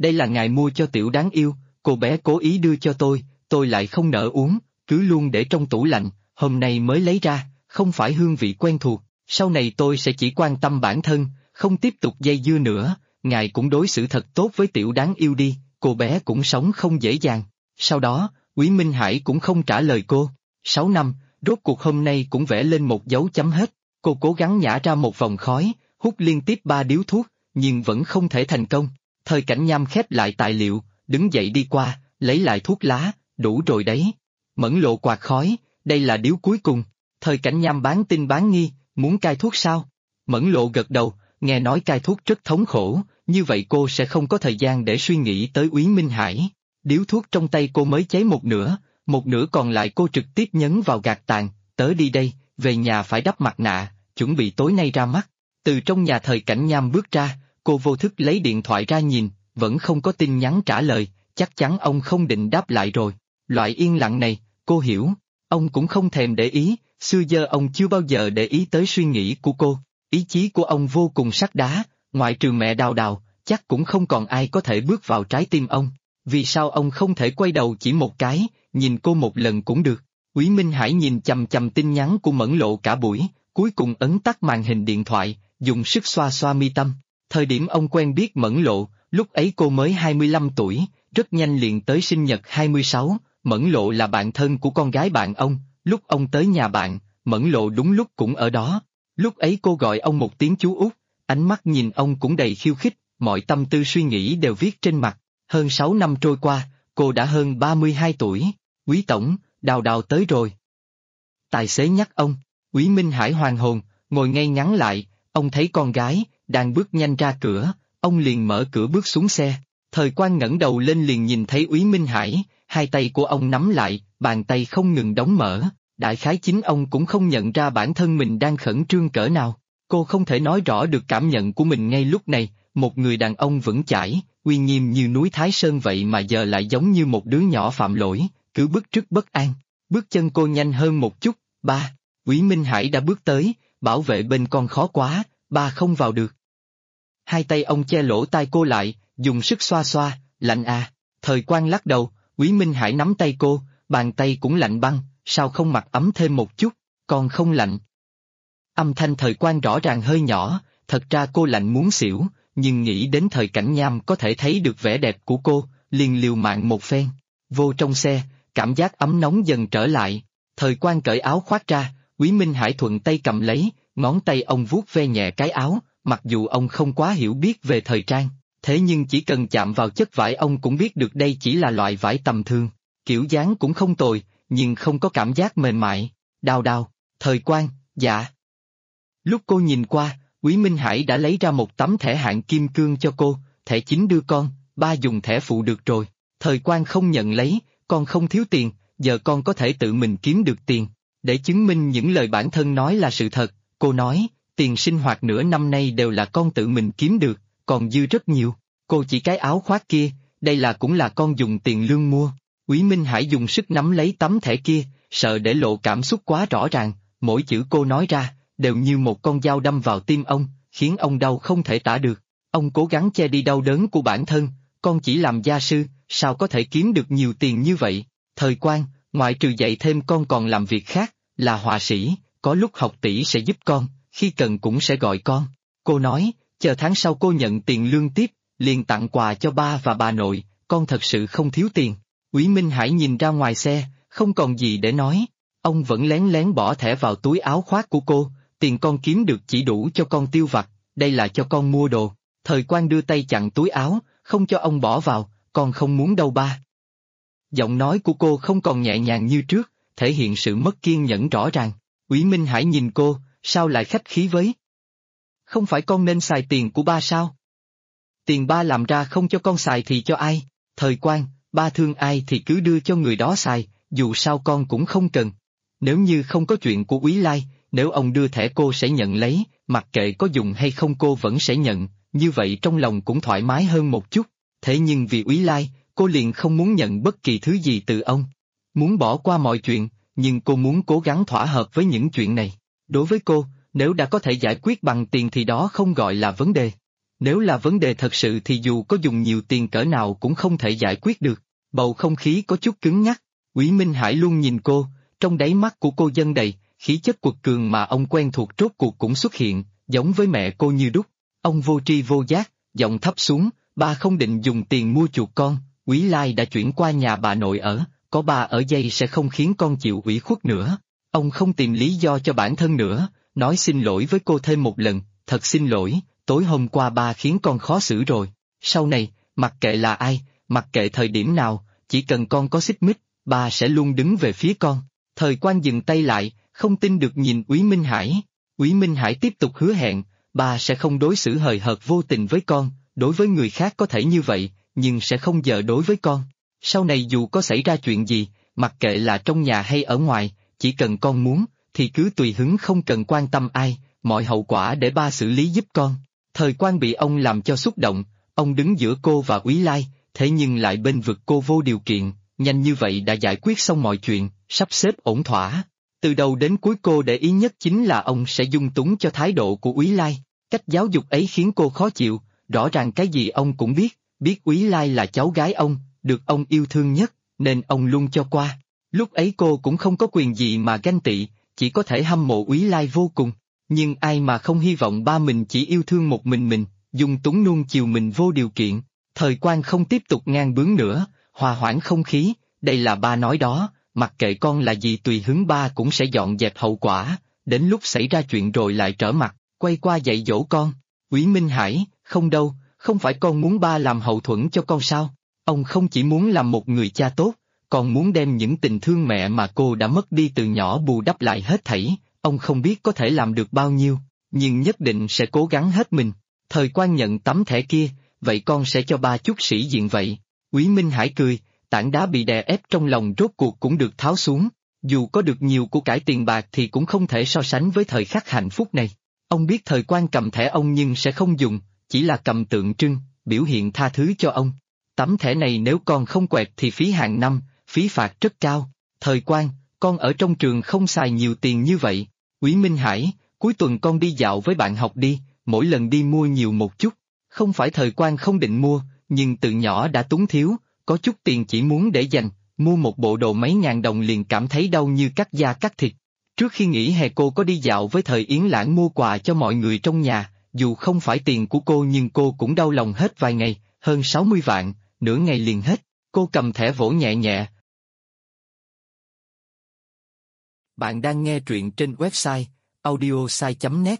đây là ngài mua cho tiểu đáng yêu, cô bé cố ý đưa cho tôi lại không nỡ uống, cứ luôn để trong tủ lạnh, hôm nay mới lấy ra, không phải hương vị quen thuộc, sau này tôi sẽ chỉ quan tâm bản thân, không tiếp tục dây dưa nữa, ngài cũng đối xử thật tốt với tiểu đáng yêu đi, cô bé cũng sống không dễ dàng. Sau đó, Quý Minh Hải cũng không trả lời cô. 6 năm, rốt cuộc hôm nay cũng vẽ lên một dấu chấm hết, cô cố gắng nhả ra một vòng khói, hút liên tiếp 3 điếu thuốc, nhưng vẫn không thể thành công. Thời Cảnh Nham khép lại tài liệu, đứng dậy đi qua, lấy lại thuốc lá, đủ rồi đấy. Mẫn Lộ quạt khói, đây là điếu cuối cùng. Thời Cảnh Nham bán tin bán nghi, muốn cai thuốc sao? Mẫn Lộ gật đầu, nghe nói cai thuốc rất thống khổ, như vậy cô sẽ không có thời gian để suy nghĩ tới Úy Minh Hải. Điếu thuốc trong tay cô mới cháy một nửa còn lại cô trực tiếp nhấn vào gạt tàn, tớ đi đây, về nhà phải đắp mặt nạ, chuẩn bị tối nay ra mắt. Từ trong nhà Thời Cảnh Nham bước ra, cô vô thức lấy điện thoại ra nhìn, vẫn không có tin nhắn trả lời, chắc chắn ông không định đáp lại rồi. Loại yên lặng này, cô hiểu, ông cũng không thèm để ý, xưa giờ ông chưa bao giờ để ý tới suy nghĩ của cô, ý chí của ông vô cùng sắt đá, ngoại trừ mẹ Đào Đào, chắc cũng không còn ai có thể bước vào trái tim ông. Vì sao ông không thể quay đầu chỉ một cái, nhìn cô một lần cũng được? Úy Minh Hải nhìn chằm chằm tin nhắn của Mẫn Lộ cả buổi, cuối cùng ấn tắt màn hình điện thoại, dùng sức xoa xoa mi tâm. Thời điểm ông quen biết Mẫn Lộ, lúc ấy cô mới 25 tuổi, rất nhanh liền tới sinh nhật 26, Mẫn Lộ là bạn thân của con gái bạn ông, lúc ông tới nhà bạn, Mẫn Lộ đúng lúc cũng ở đó. Lúc ấy cô gọi ông một tiếng chú út, ánh mắt nhìn ông cũng đầy khiêu khích, mọi tâm tư suy nghĩ đều viết trên mặt. Hơn 6 năm trôi qua, cô đã hơn 32 tuổi. Quý tổng, Đào Đào tới rồi. Tài xế nhắc ông. Úy Minh Hải hoàn hồn, ngồi ngay ngắn lại, ông thấy con gái, đang bước nhanh ra cửa, ông liền mở cửa bước xuống xe. Thời Quang ngẩng đầu lên liền nhìn thấy Úy Minh Hải, hai tay của ông nắm lại, bàn tay không ngừng đóng mở, đại khái chính ông cũng không nhận ra bản thân mình đang khẩn trương cỡ nào. Cô không thể nói rõ được cảm nhận của mình ngay lúc này, một người đàn ông vững chãi, uy nghiêm như núi Thái Sơn vậy mà giờ lại giống như một đứa nhỏ phạm lỗi, cứ bứt rứt bất an. Bước chân cô nhanh hơn một chút, ba. Úy Minh Hải đã bước tới, bảo vệ bên con khó quá, ba không vào được. Hai tay ông che lỗ tai cô lại, dùng sức xoa xoa, lạnh à. Thời Quang lắc đầu, Úy Minh Hải nắm tay cô, bàn tay cũng lạnh băng, sao không mặc ấm thêm một chút, còn không lạnh. Âm thanh Thời Quang rõ ràng hơi nhỏ, thật ra cô lạnh muốn xỉu, nhưng nghĩ đến Thời Cảnh Nham có thể thấy được vẻ đẹp của cô, liền liều mạng một phen. Vô trong xe, cảm giác ấm nóng dần trở lại, Thời Quang cởi áo khoác ra, Úy Minh Hải thuận tay cầm lấy, ngón tay ông vuốt ve nhẹ cái áo, mặc dù ông không quá hiểu biết về thời trang, thế nhưng chỉ cần chạm vào chất vải ông cũng biết được đây chỉ là loại vải tầm thường, kiểu dáng cũng không tồi, nhưng không có cảm giác mềm mại. Đào Đào, Thời Quang, dạ. Lúc cô nhìn qua, Úy Minh Hải đã lấy ra một tấm thẻ hạng kim cương cho cô, thẻ chính đưa con, ba dùng thẻ phụ được rồi. Thời Quang không nhận lấy, con không thiếu tiền, giờ con có thể tự mình kiếm được tiền. Để chứng minh những lời bản thân nói là sự thật, cô nói, tiền sinh hoạt nửa năm nay đều là con tự mình kiếm được, còn dư rất nhiều. Cô chỉ cái áo khoác kia, đây là cũng là con dùng tiền lương mua. Úy Minh Hải dùng sức nắm lấy tấm thẻ kia, sợ để lộ cảm xúc quá rõ ràng, mỗi chữ cô nói ra, đều như một con dao đâm vào tim ông, khiến ông đau không thể tả được. Ông cố gắng che đi đau đớn của bản thân, con chỉ làm gia sư, sao có thể kiếm được nhiều tiền như vậy? Thời Quang, ngoại trừ dạy thêm con còn làm việc khác, là họa sĩ, có lúc học tỷ sẽ giúp con, khi cần cũng sẽ gọi con. Cô nói, chờ tháng sau cô nhận tiền lương tiếp, liền tặng quà cho ba và bà nội, con thật sự không thiếu tiền. Úy Minh Hải nhìn ra ngoài xe, không còn gì để nói, ông vẫn lén lén bỏ thẻ vào túi áo khoác của cô, tiền con kiếm được chỉ đủ cho con tiêu vặt, đây là cho con mua đồ. Thời Quang đưa tay chặn túi áo, không cho ông bỏ vào, con không muốn đâu ba. Giọng nói của cô không còn nhẹ nhàng như trước, thể hiện sự mất kiên nhẫn rõ ràng. Úy Minh Hải nhìn cô, sao lại khách khí với? Không phải con nên xài tiền của ba sao? Tiền ba làm ra không cho con xài thì cho ai? Thời Quang, ba thương ai thì cứ đưa cho người đó xài, dù sao con cũng không cần. Nếu như không có chuyện của Úy Lai, nếu ông đưa thẻ cô sẽ nhận lấy, mặc kệ có dùng hay không cô vẫn sẽ nhận, như vậy trong lòng cũng thoải mái hơn một chút. Thế nhưng vì Úy Lai, cô liền không muốn nhận bất kỳ thứ gì từ ông. Muốn bỏ qua mọi chuyện, nhưng cô muốn cố gắng thỏa hợp với những chuyện này. Đối với cô, nếu đã có thể giải quyết bằng tiền thì đó không gọi là vấn đề. Nếu là vấn đề thật sự thì dù có dùng nhiều tiền cỡ nào cũng không thể giải quyết được. Bầu không khí có chút cứng nhắc. Quý Minh Hải luôn nhìn cô, trong đáy mắt của cô dâng đầy, khí chất quật cường mà ông quen thuộc rốt cuộc cũng xuất hiện, giống với mẹ cô như đúc. Ông vô tri vô giác, giọng thấp xuống, ba không định dùng tiền mua chuộc con, Quý Lai đã chuyển qua nhà bà nội ở, có ba ở đây sẽ không khiến con chịu ủy khuất nữa. Ông không tìm lý do cho bản thân nữa, nói xin lỗi với cô thêm một lần, thật xin lỗi, tối hôm qua ba khiến con khó xử rồi. Sau này, mặc kệ là ai, mặc kệ thời điểm nào, chỉ cần con có xích mích, ba sẽ luôn đứng về phía con. Thời Quan dừng tay lại, không tin được nhìn Úy Minh Hải. Úy Minh Hải tiếp tục hứa hẹn, ba sẽ không đối xử hời hợt vô tình với con, đối với người khác có thể như vậy, nhưng sẽ không dở đối với con. Sau này dù có xảy ra chuyện gì, mặc kệ là trong nhà hay ở ngoài, chỉ cần con muốn, thì cứ tùy hứng không cần quan tâm ai, mọi hậu quả để ba xử lý giúp con. Thời Quan bị ông làm cho xúc động, ông đứng giữa cô và Úy Lai, thế nhưng lại bênh vực cô vô điều kiện, nhanh như vậy đã giải quyết xong mọi chuyện, sắp xếp ổn thỏa. Từ đầu đến cuối cô để ý nhất chính là ông sẽ dung túng cho thái độ của Úy Lai, cách giáo dục ấy khiến cô khó chịu, rõ ràng cái gì ông cũng biết Úy Lai là cháu gái ông, được ông yêu thương nhất, nên ông luôn cho qua. Lúc ấy cô cũng không có quyền gì mà ganh tị, chỉ có thể hâm mộ Úy Lai vô cùng, nhưng ai mà không hy vọng ba mình chỉ yêu thương một mình, dung túng nuông chiều mình vô điều kiện. Thời Quan không tiếp tục ngang bướng nữa, hòa hoãn không khí, đây là ba nói đó, mặc kệ con là gì tùy hứng ba cũng sẽ dọn dẹp hậu quả, đến lúc xảy ra chuyện rồi lại trở mặt, quay qua dạy dỗ con. Úy Minh Hải, không đâu, không phải con muốn ba làm hậu thuẫn cho con sao? Ông không chỉ muốn làm một người cha tốt, còn muốn đem những tình thương mẹ mà cô đã mất đi từ nhỏ bù đắp lại hết thảy, ông không biết có thể làm được bao nhiêu, nhưng nhất định sẽ cố gắng hết mình. Thời Quan nhận tấm thẻ kia, vậy con sẽ cho ba chút sĩ diện vậy. Úy Minh Hải cười, tảng đá bị đè ép trong lòng rốt cuộc cũng được tháo xuống, dù có được nhiều của cải tiền bạc thì cũng không thể so sánh với thời khắc hạnh phúc này. Ông biết Thời Quan cầm thẻ ông nhưng sẽ không dùng, chỉ là cầm tượng trưng, biểu hiện tha thứ cho ông. Tấm thẻ này nếu con không quẹt thì phí hàng năm, phí phạt rất cao. Thời Quan, con ở trong trường không xài nhiều tiền như vậy. Úy Minh Hải, cuối tuần con đi dạo với bạn học đi, mỗi lần đi mua nhiều một chút. Không phải Thời Quan không định mua, nhưng từ nhỏ đã túng thiếu, có chút tiền chỉ muốn để dành, mua một bộ đồ mấy ngàn đồng liền cảm thấy đau như cắt da cắt thịt. Trước khi nghỉ hè cô có đi dạo với Thời Yến Lãng mua quà cho mọi người trong nhà, dù không phải tiền của cô nhưng cô cũng đau lòng hết vài ngày, hơn 60 vạn, nửa ngày liền hết, cô cầm thẻ vỗ nhẹ nhẹ. Bạn đang nghe truyện trên website audiosai.net.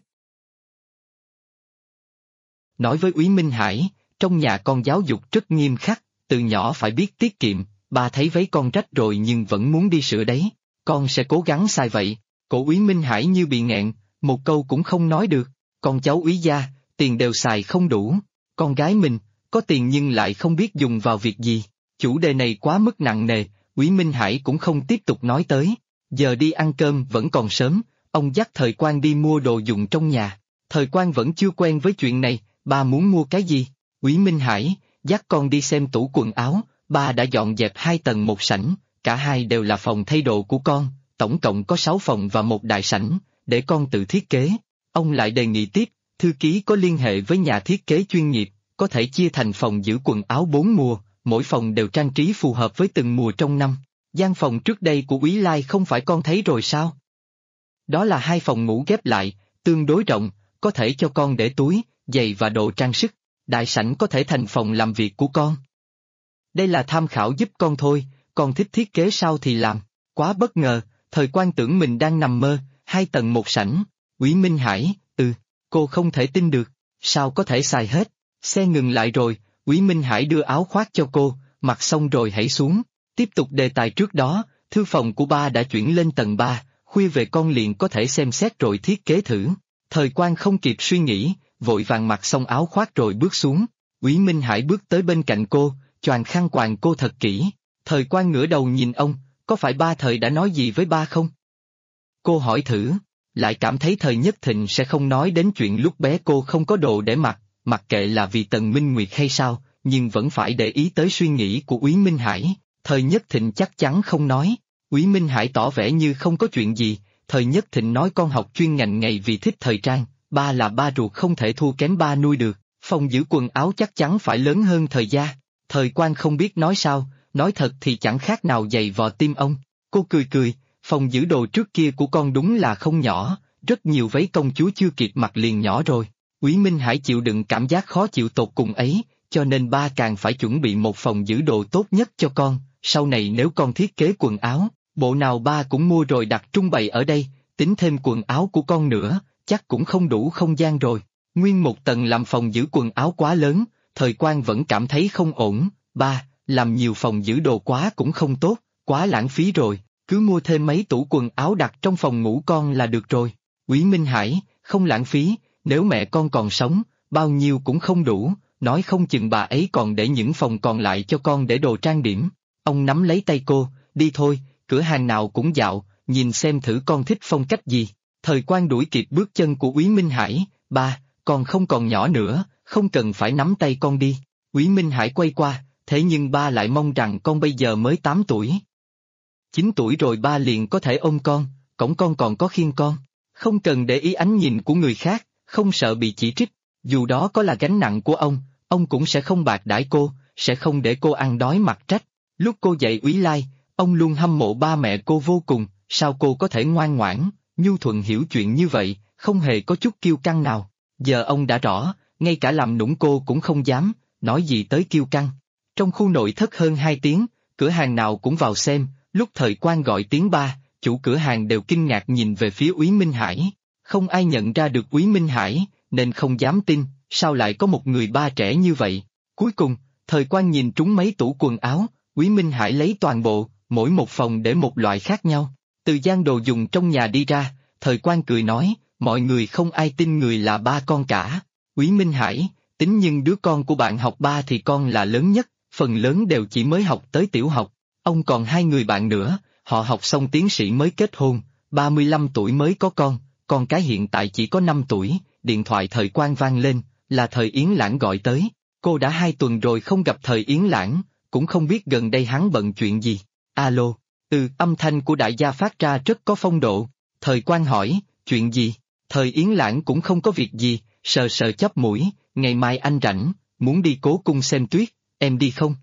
Nói với Úy Minh Hải, trong nhà con giáo dục rất nghiêm khắc, từ nhỏ phải biết tiết kiệm, ba thấy váy con rách rồi nhưng vẫn muốn đi sửa đấy, con sẽ cố gắng xài vậy. Cổ Úy Minh Hải như bị nghẹn, một câu cũng không nói được, con cháu Úy gia, tiền đều xài không đủ, con gái mình, có tiền nhưng lại không biết dùng vào việc gì. Chủ đề này quá mức nặng nề, Úy Minh Hải cũng không tiếp tục nói tới. Giờ đi ăn cơm vẫn còn sớm, ông dắt Thời Quan đi mua đồ dùng trong nhà. Thời Quan vẫn chưa quen với chuyện này, ba muốn mua cái gì? Úy Minh Hải, dắt con đi xem tủ quần áo, ba đã dọn dẹp 2 tầng một sảnh, cả hai đều là phòng thay đồ của con, tổng cộng có 6 phòng và một đại sảnh, để con tự thiết kế. Ông lại đề nghị tiếp, thư ký có liên hệ với nhà thiết kế chuyên nghiệp, có thể chia thành phòng giữ quần áo 4 mùa, mỗi phòng đều trang trí phù hợp với từng mùa trong năm. Gian phòng trước đây của Úy Lai không phải con thấy rồi sao? Đó là 2 phòng ngủ ghép lại, tương đối rộng, có thể cho con để túi, giày và đồ trang sức, đại sảnh có thể thành phòng làm việc của con. Đây là tham khảo giúp con thôi, con thích thiết kế sao thì làm. Quá bất ngờ, Thời Quan tưởng mình đang nằm mơ, 2 tầng một sảnh. Úy Minh Hải, cô không thể tin được, sao có thể xài hết. Xe ngừng lại rồi, Úy Minh Hải đưa áo khoác cho cô, mặc xong rồi hãy xuống. Tiếp tục đề tài trước đó, thư phòng của ba đã chuyển lên tầng 3, khuya về con liền có thể xem xét rồi thiết kế thử. Thời Quan không kịp suy nghĩ, vội vàng mặc xong áo khoác rồi bước xuống. Úy Minh Hải bước tới bên cạnh cô, choàng khăn quàng cô thật kỹ. Thời Quan ngửa đầu nhìn ông, có phải ba Thời đã nói gì với ba không? Cô hỏi thử, lại cảm thấy Thời nhất định sẽ không nói đến chuyện lúc bé cô không có đồ để mặc, mặc kệ là vì Tần Minh Nguyệt hay sao, nhưng vẫn phải để ý tới suy nghĩ của Úy Minh Hải. Thời Nhất Thịnh chắc chắn không nói. Úy Minh Hải tỏ vẻ như không có chuyện gì. Thời Nhất Thịnh nói con học chuyên ngành ngày vì thích thời trang, ba là ba ruột không thể thua kém ba nuôi được, Phòng giữ quần áo chắc chắn phải lớn hơn thời gia. Thời Quang không biết nói sao, nói thật thì chẳng khác nào giày vò tim ông. Cô cười cười, phòng giữ đồ trước kia của con đúng là không nhỏ, rất nhiều váy công chúa chưa kịp mặc liền nhỏ rồi. Úy Minh Hải chịu đựng cảm giác khó chịu tột cùng ấy, cho nên ba càng phải chuẩn bị một phòng giữ đồ tốt nhất cho con, sau này nếu con thiết kế quần áo, bộ nào ba cũng mua rồi đặt trung bày ở đây, tính thêm quần áo của con nữa, chắc cũng không đủ không gian rồi. Nguyên một tầng làm phòng giữ quần áo quá lớn, Thời Quang vẫn cảm thấy không ổn. Ba, làm nhiều phòng giữ đồ quá cũng không tốt, quá lãng phí rồi, cứ mua thêm mấy tủ quần áo đặt trong phòng ngủ con là được rồi. Úy Minh Hải, không lãng phí, nếu mẹ con còn sống, bao nhiêu cũng không đủ, nói không chừng bà ấy còn để những phòng còn lại cho con để đồ trang điểm. Ông nắm lấy tay cô, đi thôi, cửa hàng nào cũng dạo, nhìn xem thử con thích phong cách gì. Thời Quang đuổi kịp bước chân của Úy Minh Hải, ba, con không còn nhỏ nữa, không cần phải nắm tay con đi. Úy Minh Hải quay qua, thế nhưng ba lại mong rằng con bây giờ mới 8 tuổi. 9 tuổi rồi ba liền có thể ôm con, cõng con còn có khiêng con. Không cần để ý ánh nhìn của người khác, không sợ bị chỉ trích, dù đó có là gánh nặng của ông cũng sẽ không bạc đãi cô, sẽ không để cô ăn đói mặc trách. Lúc cô dạy Úy Lai, ông luôn hâm mộ ba mẹ cô vô cùng, sao cô có thể ngoan ngoãn, nhu thuận hiểu chuyện như vậy, không hề có chút kiêu căng nào. Giờ ông đã rõ, ngay cả làm nũng cô cũng không dám, nói gì tới kiêu căng. Trong khu nội thất hơn 2 tiếng, cửa hàng nào cũng vào xem, lúc Thời Quang gọi tiếng ba, chủ cửa hàng đều kinh ngạc nhìn về phía Úy Minh Hải. Không ai nhận ra được Úy Minh Hải, nên không dám tin, sao lại có một người ba trẻ như vậy. Cuối cùng, Thời Quang nhìn trúng mấy tủ quần áo, Úy Minh Hải lấy toàn bộ, mỗi một phòng để một loại khác nhau. Từ gian đồ dùng trong nhà đi ra, Thời Quang cười nói, mọi người không ai tin người là ba con cả. Úy Minh Hải, tính nhưng đứa con của bạn học ba thì con là lớn nhất, phần lớn đều chỉ mới học tới tiểu học. Ông còn 2 người bạn nữa, họ học xong tiến sĩ mới kết hôn, 35 tuổi mới có con cái hiện tại chỉ có 5 tuổi, điện thoại Thời Quang vang lên, là Thời Yến Lãng gọi tới. Cô đã 2 tuần rồi không gặp Thời Yến Lãng, cũng không biết gần đây hắn bận chuyện gì. Alo, âm thanh của đại gia phát ra rất có phong độ. Thời Quang hỏi, chuyện gì? Thời Yến Lãng cũng không có việc gì, sờ sờ chóp mũi, ngày mai anh rảnh, muốn đi Cố Cung xem tuyết, em đi không?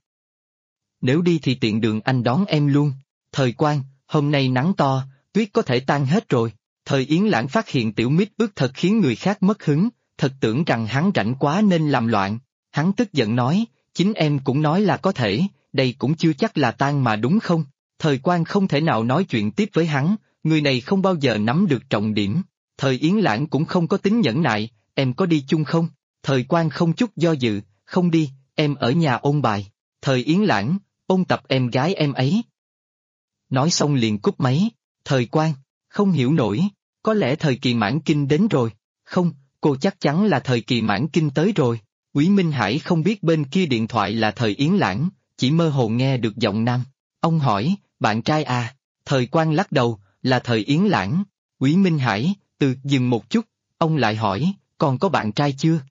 Nếu đi thì tiện đường anh đón em luôn. Thời Quang, hôm nay nắng to, tuyết có thể tan hết rồi. Thời Yến Lãng phát hiện tiểu mít ướt thật khiến người khác mất hứng, thật tưởng rằng hắn rảnh quá nên làm loạn. Hắn tức giận nói, chính em cũng nói là có thể, đây cũng chưa chắc là tan mà đúng không? Thời Quang không thể nào nói chuyện tiếp với hắn, người này không bao giờ nắm được trọng điểm. Thời Yến Lãng cũng không có tính nhẫn nại, em có đi chung không? Thời Quang không chút do dự, không đi, em ở nhà ôn bài. Thời Yến Lãng, ôn tập em gái em ấy. Nói xong liền cúp máy. Thời Quang, không hiểu nổi, có lẽ thời kỳ mãn kinh đến rồi. Không, cô chắc chắn là thời kỳ mãn kinh tới rồi. Úy Minh Hải không biết bên kia điện thoại là Thời Yến Lãng, chỉ mơ hồ nghe được giọng nam. Ông hỏi, bạn trai à? Thời Quang lắc đầu, là Thời Yến Lãng. Úy Minh Hải, dừng một chút, ông lại hỏi, còn có bạn trai chưa?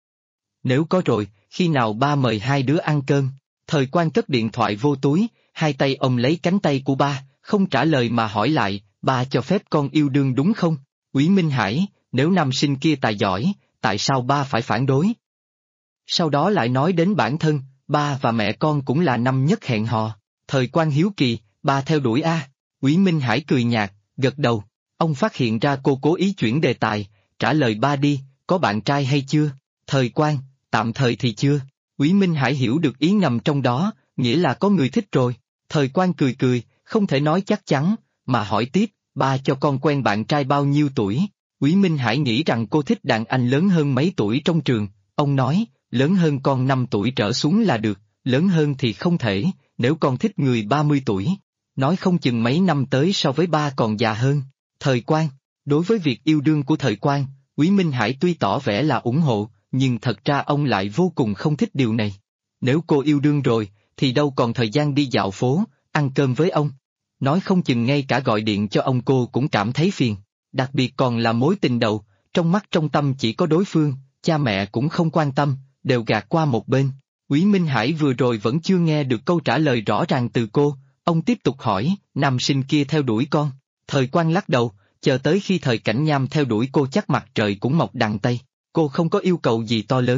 Nếu có rồi, khi nào ba mời hai đứa ăn cơm? Thời Quang cất điện thoại vô túi, hai tay ông lấy cánh tay của ba, không trả lời mà hỏi lại, ba cho phép con yêu đương đúng không? Úy Minh Hải, nếu nam sinh kia tài giỏi, tại sao ba phải phản đối? Sau đó lại nói đến bản thân, ba và mẹ con cũng là năm nhất hẹn hò. Thời Quang hiếu kỳ, ba theo đuổi a? Úy Minh Hải cười nhạt, gật đầu. Ông phát hiện ra cô cố ý chuyển đề tài, trả lời ba đi, có bạn trai hay chưa? Thời Quang, tạm thời thì chưa. Úy Minh Hải hiểu được ý ngầm trong đó, nghĩa là có người thích rồi. Thời Quang cười cười, không thể nói chắc chắn, mà hỏi tiếp, ba cho con quen bạn trai bao nhiêu tuổi? Úy Minh Hải nghĩ rằng cô thích đàn anh lớn hơn mấy tuổi trong trường, ông nói, lớn hơn con 5 tuổi trở xuống là được, lớn hơn thì không thể, nếu con thích người 30 tuổi, nói không chừng mấy năm tới so với ba còn già hơn. Thời Quang, đối với việc yêu đương của Thời Quang, Úy Minh Hải tuy tỏ vẻ là ủng hộ, nhưng thật ra ông lại vô cùng không thích điều này. Nếu cô yêu đương rồi, thì đâu còn thời gian đi dạo phố, ăn cơm với ông. Nói không chừng ngay cả gọi điện cho ông cô cũng cảm thấy phiền, đặc biệt còn là mối tình đầu, trong mắt trong tâm chỉ có đối phương, cha mẹ cũng không quan tâm, đều gạt qua một bên. Úy Minh Hải vừa rồi vẫn chưa nghe được câu trả lời rõ ràng từ cô, ông tiếp tục hỏi, nam sinh kia theo đuổi con. Thời Quang lắc đầu, chờ tới khi Thời Cảnh Nham theo đuổi cô chắc mặt trời cũng mọc đằng Tây. Cô không có yêu cầu gì to lớn,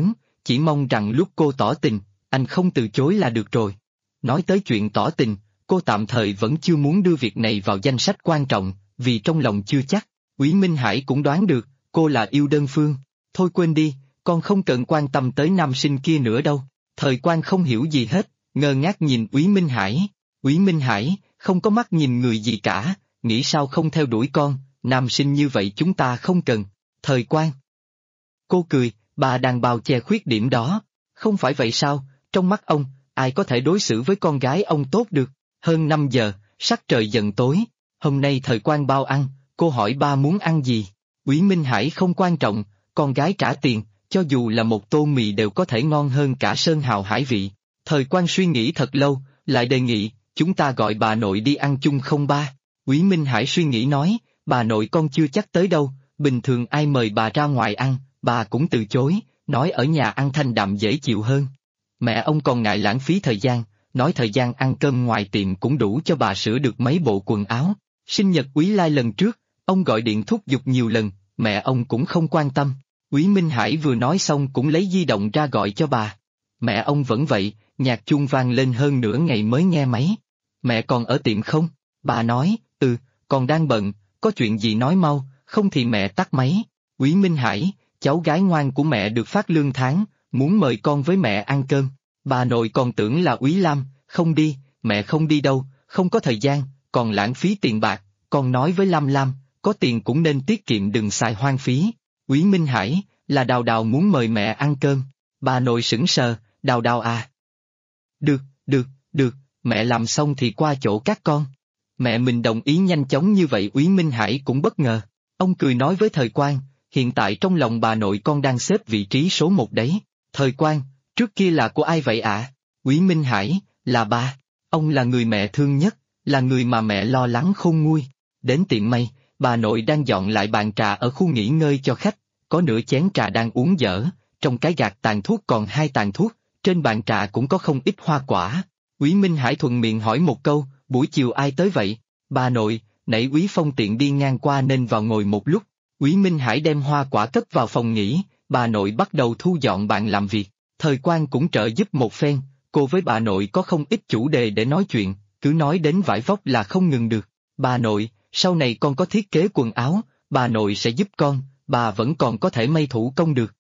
chỉ mong rằng lúc cô tỏ tình, anh không từ chối là được rồi. Nói tới chuyện tỏ tình, cô tạm thời vẫn chưa muốn đưa việc này vào danh sách quan trọng, vì trong lòng chưa chắc. Úy Minh Hải cũng đoán được, cô là yêu đơn phương. Thôi quên đi, con không cần quan tâm tới nam sinh kia nữa đâu. Thời Quang không hiểu gì hết, ngơ ngác nhìn Úy Minh Hải. Úy Minh Hải, không có mắt nhìn người gì cả, nghĩ sao không theo đuổi con, nam sinh như vậy chúng ta không cần. Thời Quang. Cô cười, bà đang bao che khuyết điểm đó. Không phải vậy sao, trong mắt ông, ai có thể đối xử với con gái ông tốt được. Hơn 5 giờ, sắc trời dần tối. Hôm nay Thời Quang bao ăn, cô hỏi ba muốn ăn gì. Úy Minh Hải không quan trọng, con gái trả tiền, cho dù là một tô mì đều có thể ngon hơn cả sơn hào hải vị. Thời Quang suy nghĩ thật lâu, lại đề nghị, chúng ta gọi bà nội đi ăn chung không ba? Úy Minh Hải suy nghĩ nói, bà nội con chưa chắc tới đâu, bình thường ai mời bà ra ngoài ăn, bà cũng từ chối, nói ở nhà ăn thanh đạm dễ chịu hơn. Mẹ ông còn ngại lãng phí thời gian, nói thời gian ăn cơm ngoài tiệm cũng đủ cho bà sửa được mấy bộ quần áo. Sinh nhật Úy Lai lần trước, ông gọi điện thúc giục nhiều lần, mẹ ông cũng không quan tâm. Úy Minh Hải vừa nói xong cũng lấy di động ra gọi cho bà. Mẹ ông vẫn vậy, nhạc chuông vang lên hơn nửa ngày mới nghe máy. Mẹ còn ở tiệm không? Bà nói, còn đang bận, có chuyện gì nói mau, không thì mẹ tắt máy. Úy Minh Hải, cháu gái ngoan của mẹ được phát lương tháng, muốn mời con với mẹ ăn cơm. Bà nội còn tưởng là Úy Lam, không đi, mẹ không đi đâu, không có thời gian, còn lãng phí tiền bạc, con nói với Lam Lam, có tiền cũng nên tiết kiệm đừng xài hoang phí. Úy Minh Hải, là Đào Đào muốn mời mẹ ăn cơm. Bà nội sững sờ, Đào Đào à? Được, mẹ làm xong thì qua chỗ các con. Mẹ mình đồng ý nhanh chóng như vậy Úy Minh Hải cũng bất ngờ. Ông cười nói với Thời Quang, hiện tại trong lòng bà nội con đang xếp vị trí số 1 đấy. Thời Quang, trước kia là của ai vậy ạ? Úy Minh Hải, là ba. Ông là người mẹ thương nhất, là người mà mẹ lo lắng khôn nguôi. Đến tiệm may, bà nội đang dọn lại bàn trà ở khu nghỉ ngơi cho khách, có nửa chén trà đang uống dở, trong cái gạt tàn thuốc còn 2 tàn thuốc, trên bàn trà cũng có không ít hoa quả. Úy Minh Hải thuận miệng hỏi một câu, buổi chiều ai tới vậy? Bà nội, nãy Úy Phong tiện đi ngang qua nên vào ngồi một lúc. Úy Minh Hải đem hoa quả cất vào phòng nghỉ, bà nội bắt đầu thu dọn bàn làm việc. Thời Quang cũng trợ giúp một phen, cô với bà nội có không ít chủ đề để nói chuyện, cứ nói đến vải vóc là không ngừng được. Bà nội, sau này con có thiết kế quần áo, bà nội sẽ giúp con, bà vẫn còn có thể may thủ công được.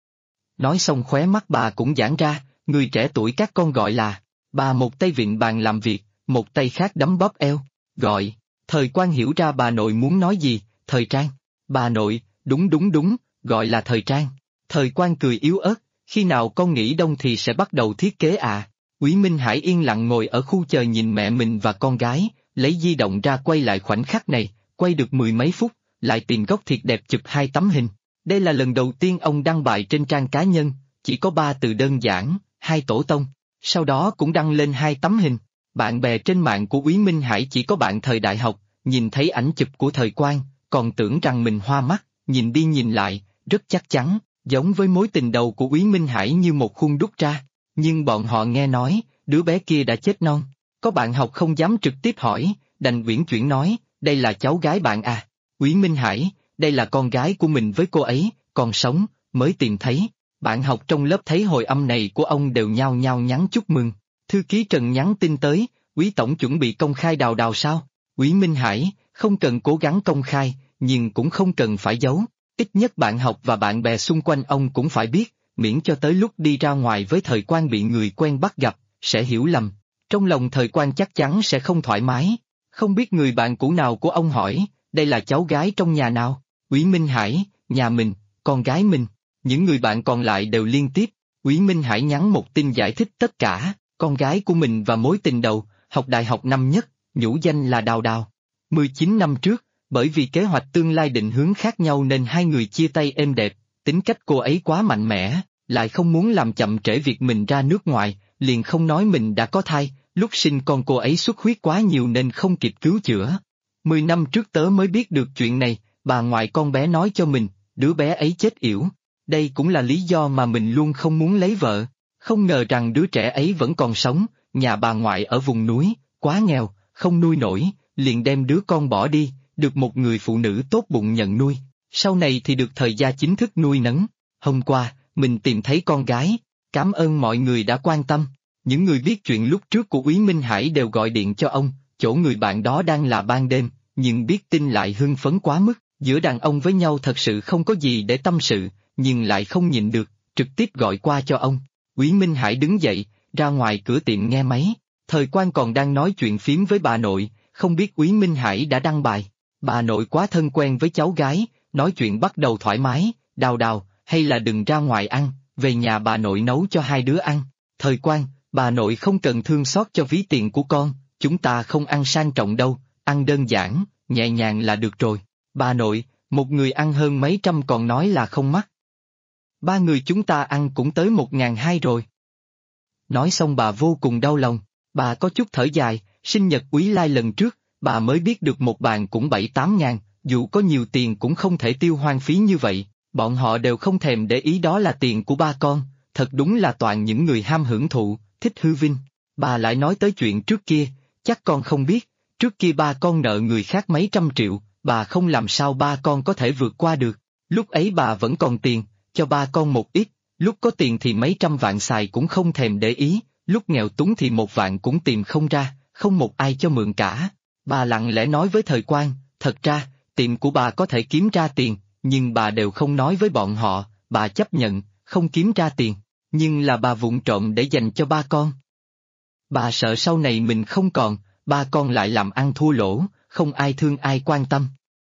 Nói xong khóe mắt bà cũng giãn ra, người trẻ tuổi các con gọi là, bà một tay vịn bàn làm việc, một tay khác đấm bóp eo, gọi. Thời Quang hiểu ra bà nội muốn nói gì, Thời Trang. Bà nội, đúng, gọi là Thời Trang. Thời Quang cười yếu ớt, khi nào con nghỉ đông thì sẽ bắt đầu thiết kế à? Úy Minh Hải yên lặng ngồi ở khu chờ nhìn mẹ mình và con gái, lấy di động ra quay lại khoảnh khắc này, quay được 10 mấy phút, lại tìm góc thiệt đẹp chụp 2 tấm hình. Đây là lần đầu tiên ông đăng bài trên trang cá nhân, chỉ có 3 từ đơn giản, 2 tổ tông, sau đó cũng đăng lên 2 tấm hình. Bạn bè trên mạng của Úy Minh Hải chỉ có bạn thời đại học, nhìn thấy ảnh chụp của Thời Quang, còn tưởng rằng mình hoa mắt, nhìn đi nhìn lại, rất chắc chắn, giống với mối tình đầu của Úy Minh Hải như một khuôn đúc ra. Nhưng bọn họ nghe nói, đứa bé kia đã chết non. Có bạn học không dám trực tiếp hỏi, đành uyển chuyển nói, đây là cháu gái bạn à? Úy Minh Hải, đây là con gái của mình với cô ấy, còn sống, mới tìm thấy. Bạn học trong lớp thấy hồi âm này của ông đều nhao nhao nhắn chúc mừng. Thư ký Trần nhắn tin tới, Úy Tổng chuẩn bị công khai Đào Đào sao? Úy Minh Hải, không cần cố gắng công khai, nhưng cũng không cần phải giấu. Ít nhất bạn học và bạn bè xung quanh ông cũng phải biết, miễn cho tới lúc đi ra ngoài với Thời Quang bị người quen bắt gặp, sẽ hiểu lầm. Trong lòng Thời Quang chắc chắn sẽ không thoải mái. Không biết người bạn cũ nào của ông hỏi, đây là cháu gái trong nhà nào? Úy Minh Hải, nhà mình, con gái mình. Những người bạn còn lại đều liên tiếp. Úy Minh Hải nhắn một tin giải thích tất cả, con gái của mình và mối tình đầu, học đại học năm nhất, nhũ danh là Đào Đào. 19 năm trước, bởi vì kế hoạch tương lai định hướng khác nhau nên hai người chia tay êm đẹp, tính cách cô ấy quá mạnh mẽ, lại không muốn làm chậm trễ việc mình ra nước ngoài, liền không nói mình đã có thai, lúc sinh con cô ấy xuất huyết quá nhiều nên không kịp cứu chữa. 10 năm trước tớ mới biết được chuyện này, bà ngoại con bé nói cho mình, đứa bé ấy chết yểu. Đây cũng là lý do mà mình luôn không muốn lấy vợ. Không ngờ rằng đứa trẻ ấy vẫn còn sống, nhà bà ngoại ở vùng núi, quá nghèo, không nuôi nổi, liền đem đứa con bỏ đi, được một người phụ nữ tốt bụng nhận nuôi. Sau này thì được thời gia chính thức nuôi nấng. Hôm qua, mình tìm thấy con gái, cảm ơn mọi người đã quan tâm. Những người biết chuyện lúc trước của Úy Minh Hải đều gọi điện cho ông, chỗ người bạn đó đang là ban đêm, nhưng biết tin lại hưng phấn quá mức, giữa đàn ông với nhau thật sự không có gì để tâm sự, nhưng lại không nhịn được, trực tiếp gọi qua cho ông. Úy Minh Hải đứng dậy, ra ngoài cửa tiệm nghe máy, Thời Quan còn đang nói chuyện phím với bà nội, không biết Úy Minh Hải đã đăng bài. Bà nội quá thân quen với cháu gái, nói chuyện bắt đầu thoải mái, Đào Đào, hay là đừng ra ngoài ăn, về nhà bà nội nấu cho hai đứa ăn. Thời Quan, bà nội không cần thương xót cho ví tiền của con, chúng ta không ăn sang trọng đâu, ăn đơn giản, nhẹ nhàng là được rồi. Bà nội, một người ăn hơn mấy trăm còn nói là không mắc. Ba người chúng ta ăn cũng tới 1.200 rồi. Nói xong bà vô cùng đau lòng, bà có chút thở dài, sinh nhật Úy Lai lần trước, bà mới biết được một bàn cũng 7-8 ngàn, dù có nhiều tiền cũng không thể tiêu hoang phí như vậy, bọn họ đều không thèm để ý đó là tiền của ba con, thật đúng là toàn những người ham hưởng thụ, thích hư vinh. Bà lại nói tới chuyện trước kia, chắc con không biết, trước kia ba con nợ người khác mấy trăm triệu, bà không làm sao ba con có thể vượt qua được, lúc ấy bà vẫn còn tiền, cho ba con một ít, lúc có tiền thì mấy trăm vạn xài cũng không thèm để ý, lúc nghèo túng thì 1 vạn cũng tìm không ra, không một ai cho mượn cả. Bà lặng lẽ nói với Thời Quan, thật ra, tiệm của bà có thể kiếm ra tiền, nhưng bà đều không nói với bọn họ, bà chấp nhận, không kiếm ra tiền, nhưng là bà vụng trộm để dành cho ba con. Bà sợ sau này mình không còn, ba con lại làm ăn thua lỗ, không ai thương ai quan tâm.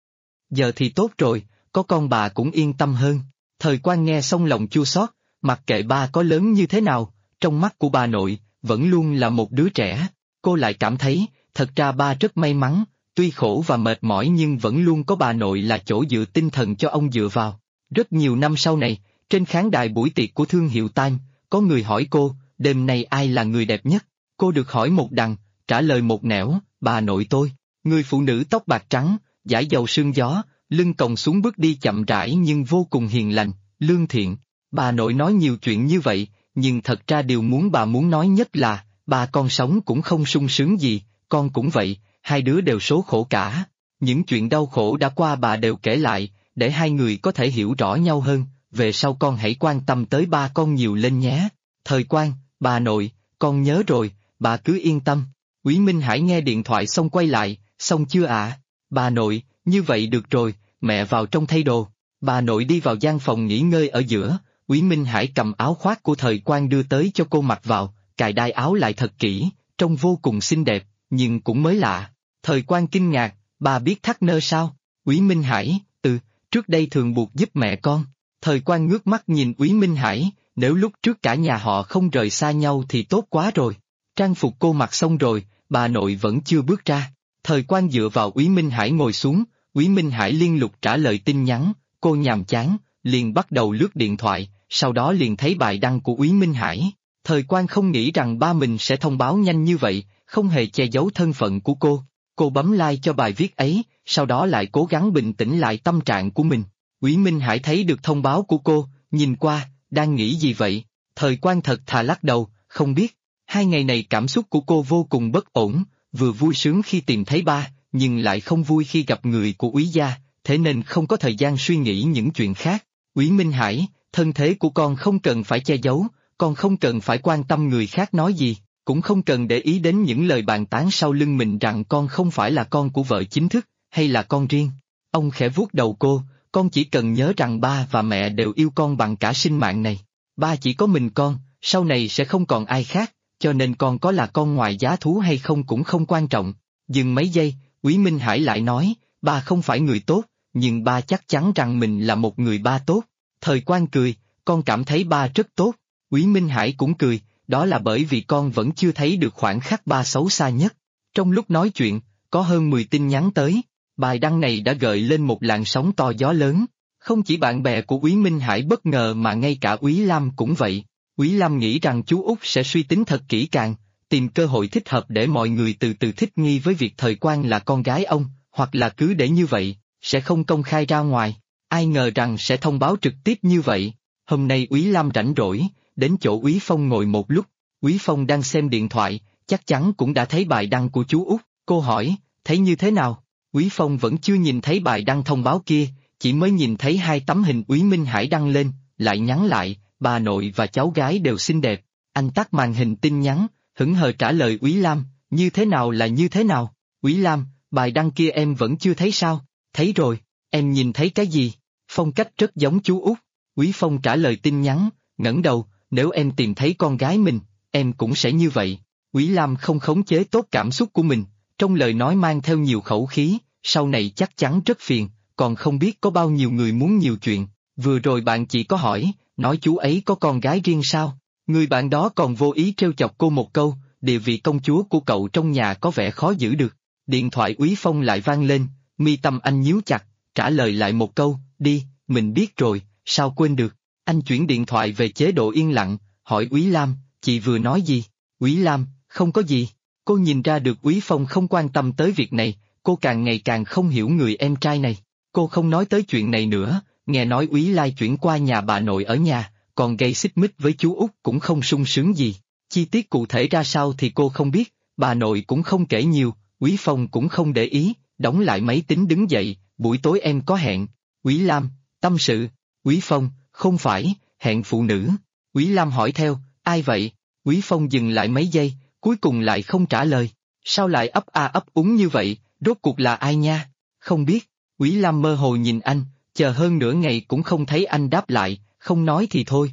Giờ thì tốt rồi, có con bà cũng yên tâm hơn. Thời Quan nghe xong lòng chua xót, mặc kệ ba có lớn như thế nào, trong mắt của bà nội, vẫn luôn là một đứa trẻ. Cô lại cảm thấy, thật ra ba rất may mắn, tuy khổ và mệt mỏi nhưng vẫn luôn có bà nội là chỗ dựa tinh thần cho ông dựa vào. Rất nhiều năm sau này, trên khán đài buổi tiệc của thương hiệu Time, có người hỏi cô, đêm nay ai là người đẹp nhất? Cô được hỏi một đằng, trả lời một nẻo, bà nội tôi. Người phụ nữ tóc bạc trắng, dải dầu sương gió, lưng còng xuống bước đi chậm rãi nhưng vô cùng hiền lành, lương thiện. Bà nội nói nhiều chuyện như vậy, nhưng thật ra điều bà muốn nói nhất là, ba con sống cũng không sung sướng gì, con cũng vậy, hai đứa đều số khổ cả. Những chuyện đau khổ đã qua bà đều kể lại, để hai người có thể hiểu rõ nhau hơn, về sau con hãy quan tâm tới ba con nhiều lên nhé. Thời Quan, bà nội, con nhớ rồi, bà cứ yên tâm. Úy Minh Hải nghe điện thoại xong quay lại, xong chưa ạ? Bà nội, như vậy được rồi, mẹ vào trong thay đồ. Bà nội đi vào gian phòng nghỉ ngơi ở giữa, Úy Minh Hải cầm áo khoác của Thời Quan đưa tới cho cô mặc vào, cài đai áo lại thật kỹ, trông vô cùng xinh đẹp, nhưng cũng mới lạ. Thời Quan kinh ngạc, bà biết thắt nơ sao? Úy Minh Hải, trước đây thường buộc giúp mẹ con. Thời Quan ngước mắt nhìn Úy Minh Hải, nếu lúc trước cả nhà họ không rời xa nhau thì tốt quá rồi. Trang phục cô mặc xong rồi, bà nội vẫn chưa bước ra. Thời Quan dựa vào Úy Minh Hải ngồi xuống, Úy Minh Hải liên tục trả lời tin nhắn, cô nhàm chán, liền bắt đầu lướt điện thoại, sau đó liền thấy bài đăng của Úy Minh Hải. Thời Quan không nghĩ rằng ba mình sẽ thông báo nhanh như vậy, không hề che giấu thân phận của cô. Cô bấm like cho bài viết ấy, sau đó lại cố gắng bình tĩnh lại tâm trạng của mình. Úy Minh Hải thấy được thông báo của cô, nhìn qua, đang nghĩ gì vậy? Thời Quan thật thà lắc đầu, không biết. 2 ngày này cảm xúc của cô vô cùng bất ổn, vừa vui sướng khi tìm thấy ba, nhưng lại không vui khi gặp người của Úy gia, thế nên không có thời gian suy nghĩ những chuyện khác. Úy Minh Hải, thân thế của con không cần phải che giấu, con không cần phải quan tâm người khác nói gì, cũng không cần để ý đến những lời bàn tán sau lưng mình rằng con không phải là con của vợ chính thức, hay là con riêng. Ông khẽ vuốt đầu cô, con chỉ cần nhớ rằng ba và mẹ đều yêu con bằng cả sinh mạng này. Ba chỉ có mình con, sau này sẽ không còn ai khác, cho nên con có là con ngoài giá thú hay không cũng không quan trọng. Dừng mấy giây, Úy Minh Hải lại nói, ba không phải người tốt, nhưng ba chắc chắn rằng mình là một người ba tốt. Thời Quan cười, con cảm thấy ba rất tốt. Úy Minh Hải cũng cười, đó là bởi vì con vẫn chưa thấy được khoảnh khắc ba xấu xa nhất. Trong lúc nói chuyện, có hơn 10 tin nhắn tới, bài đăng này đã gợi lên một làn sóng to gió lớn. Không chỉ bạn bè của Úy Minh Hải bất ngờ mà ngay cả Úy Lam cũng vậy. Úy Lam nghĩ rằng chú Út sẽ suy tính thật kỹ càng, tìm cơ hội thích hợp để mọi người từ từ thích nghi với việc Thời Quan là con gái ông, hoặc là cứ để như vậy, sẽ không công khai ra ngoài. Ai ngờ rằng sẽ thông báo trực tiếp như vậy. Hôm nay Úy Lam rảnh rỗi, đến chỗ Úy Phong ngồi một lúc. Úy Phong đang xem điện thoại, chắc chắn cũng đã thấy bài đăng của chú Út. Cô hỏi, thấy như thế nào? Úy Phong vẫn chưa nhìn thấy bài đăng thông báo kia, chỉ mới nhìn thấy 2 tấm hình Úy Minh Hải đăng lên, lại nhắn lại, bà nội và cháu gái đều xinh đẹp. Anh tắt màn hình tin nhắn, hững hờ trả lời Úy Lam, như thế nào là như thế nào? Úy Lam, bài đăng kia em vẫn chưa thấy sao? Thấy rồi, em nhìn thấy cái gì? Phong cách rất giống chú út. Úy Phong trả lời tin nhắn, ngẩng đầu, nếu em tìm thấy con gái mình, em cũng sẽ như vậy. Úy Lam không khống chế tốt cảm xúc của mình, trong lời nói mang theo nhiều khẩu khí, sau này chắc chắn rất phiền, còn không biết có bao nhiêu người muốn nhiều chuyện. Vừa rồi bạn chỉ có hỏi, nói chú ấy có con gái riêng sao? Người bạn đó còn vô ý trêu chọc cô một câu, địa vị công chúa của cậu trong nhà có vẻ khó giữ được. Điện thoại Úy Phong lại vang lên, mi tâm anh nhíu chặt, trả lời lại một câu, đi, mình biết rồi, sao quên được. Anh chuyển điện thoại về chế độ yên lặng, hỏi Úy Lam, chị vừa nói gì? Úy Lam, không có gì. Cô nhìn ra được Úy Phong không quan tâm tới việc này, cô càng ngày càng không hiểu người em trai này. Cô không nói tới chuyện này nữa, nghe nói Úy Lai chuyển qua nhà bà nội ở nhà, còn gây xích mích với chú út cũng không sung sướng gì. Chi tiết cụ thể ra sao thì cô không biết, bà nội cũng không kể nhiều, Úy Phong cũng không để ý, đóng lại máy tính đứng dậy, buổi tối em có hẹn. Úy Lam, tâm sự. Úy Phong, không phải, hẹn phụ nữ. Úy Lam hỏi theo, ai vậy? Úy Phong dừng lại mấy giây, cuối cùng lại không trả lời. Sao lại ấp a ấp úng như vậy, rốt cuộc là ai nha? Không biết. Úy Lam mơ hồ nhìn anh, chờ hơn nửa ngày cũng không thấy anh đáp lại, không nói thì thôi.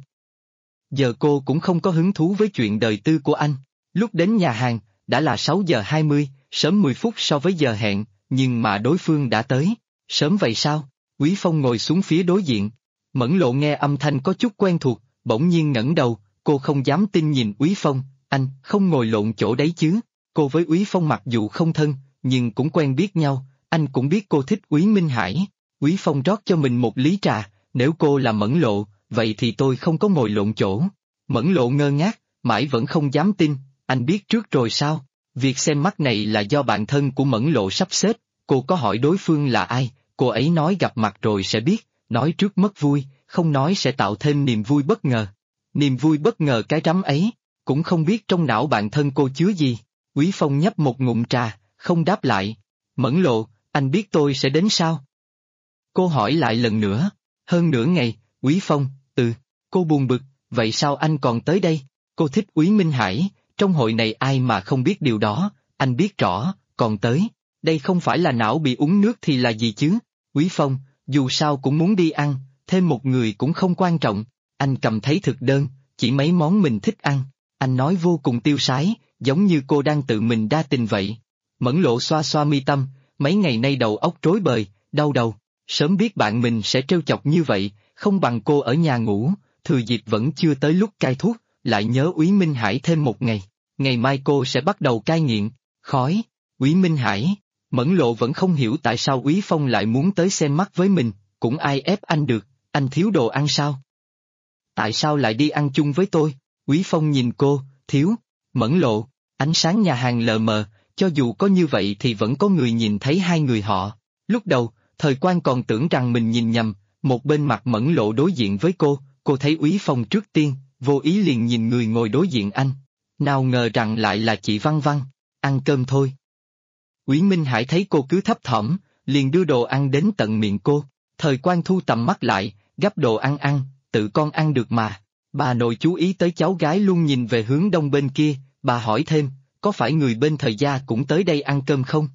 Giờ cô cũng không có hứng thú với chuyện đời tư của anh. Lúc đến nhà hàng, đã là 6 giờ 20, sớm 10 phút so với giờ hẹn, nhưng mà đối phương đã tới. Sớm vậy sao? Úy Phong ngồi xuống phía đối diện. Mẫn Lộ nghe âm thanh có chút quen thuộc, bỗng nhiên ngẩng đầu, cô không dám tin nhìn Úy Phong, anh không ngồi lộn chỗ đấy chứ? Cô với Úy Phong mặc dù không thân, nhưng cũng quen biết nhau, anh cũng biết cô thích Úy Minh Hải. Úy Phong rót cho mình một ly trà, nếu cô là Mẫn Lộ, vậy thì tôi không có ngồi lộn chỗ. Mẫn Lộ ngơ ngác, mãi vẫn không dám tin, anh biết trước rồi sao? Việc xem mắt này là do bạn thân của Mẫn Lộ sắp xếp, cô có hỏi đối phương là ai, cô ấy nói gặp mặt rồi sẽ biết, nói trước mất vui, không nói sẽ tạo thêm niềm vui bất ngờ. Niềm vui bất ngờ cái rắm ấy, cũng không biết trong não bạn thân cô chứa gì. Úy Phong nhấp một ngụm trà, không đáp lại. Mẫn Lộ, anh biết tôi sẽ đến sao? Cô hỏi lại lần nữa. Hơn nửa ngày, Úy Phong, cô buồn bực, vậy sao anh còn tới đây? Cô thích Úy Minh Hải, trong hội này ai mà không biết điều đó, anh biết rõ, còn tới. Đây không phải là não bị uống nước thì là gì chứ? Úy Phong, dù sao cũng muốn đi ăn, thêm một người cũng không quan trọng. Anh cầm thấy thực đơn, chỉ mấy món mình thích ăn. Anh nói vô cùng tiêu sái, giống như cô đang tự mình đa tình vậy. Mẫn Lộ xoa xoa mi tâm, mấy ngày nay đầu óc rối bời, đau đầu. Sớm biết bạn mình sẽ trêu chọc như vậy, không bằng cô ở nhà ngủ, thừa dịp vẫn chưa tới lúc cai thuốc, lại nhớ Úy Minh Hải thêm một ngày. Ngày mai cô sẽ bắt đầu cai nghiện. Khói, Úy Minh Hải. Mẫn Lộ vẫn không hiểu tại sao Úy Phong lại muốn tới xem mắt với mình, cũng ai ép anh được, anh thiếu đồ ăn sao? Tại sao lại đi ăn chung với tôi? Úy Phong nhìn cô, thiếu. Mẫn Lộ, ánh sáng nhà hàng lờ mờ, cho dù có như vậy thì vẫn có người nhìn thấy hai người họ. Lúc đầu, Thời Quan còn tưởng rằng mình nhìn nhầm, một bên mặt Mẫn Lộ đối diện với cô thấy Úy Phong trước tiên, vô ý liền nhìn người ngồi đối diện anh. Nào ngờ rằng lại là chị Văn Văn, ăn cơm thôi. Úy Minh Hải thấy cô cứ thấp thỏm, liền đưa đồ ăn đến tận miệng cô. Thời Quan thu tầm mắt lại, gắp đồ ăn ăn, tự con ăn được mà. Bà nội chú ý tới cháu gái luôn nhìn về hướng đông bên kia, bà hỏi thêm, có phải người bên Thời gia cũng tới đây ăn cơm không?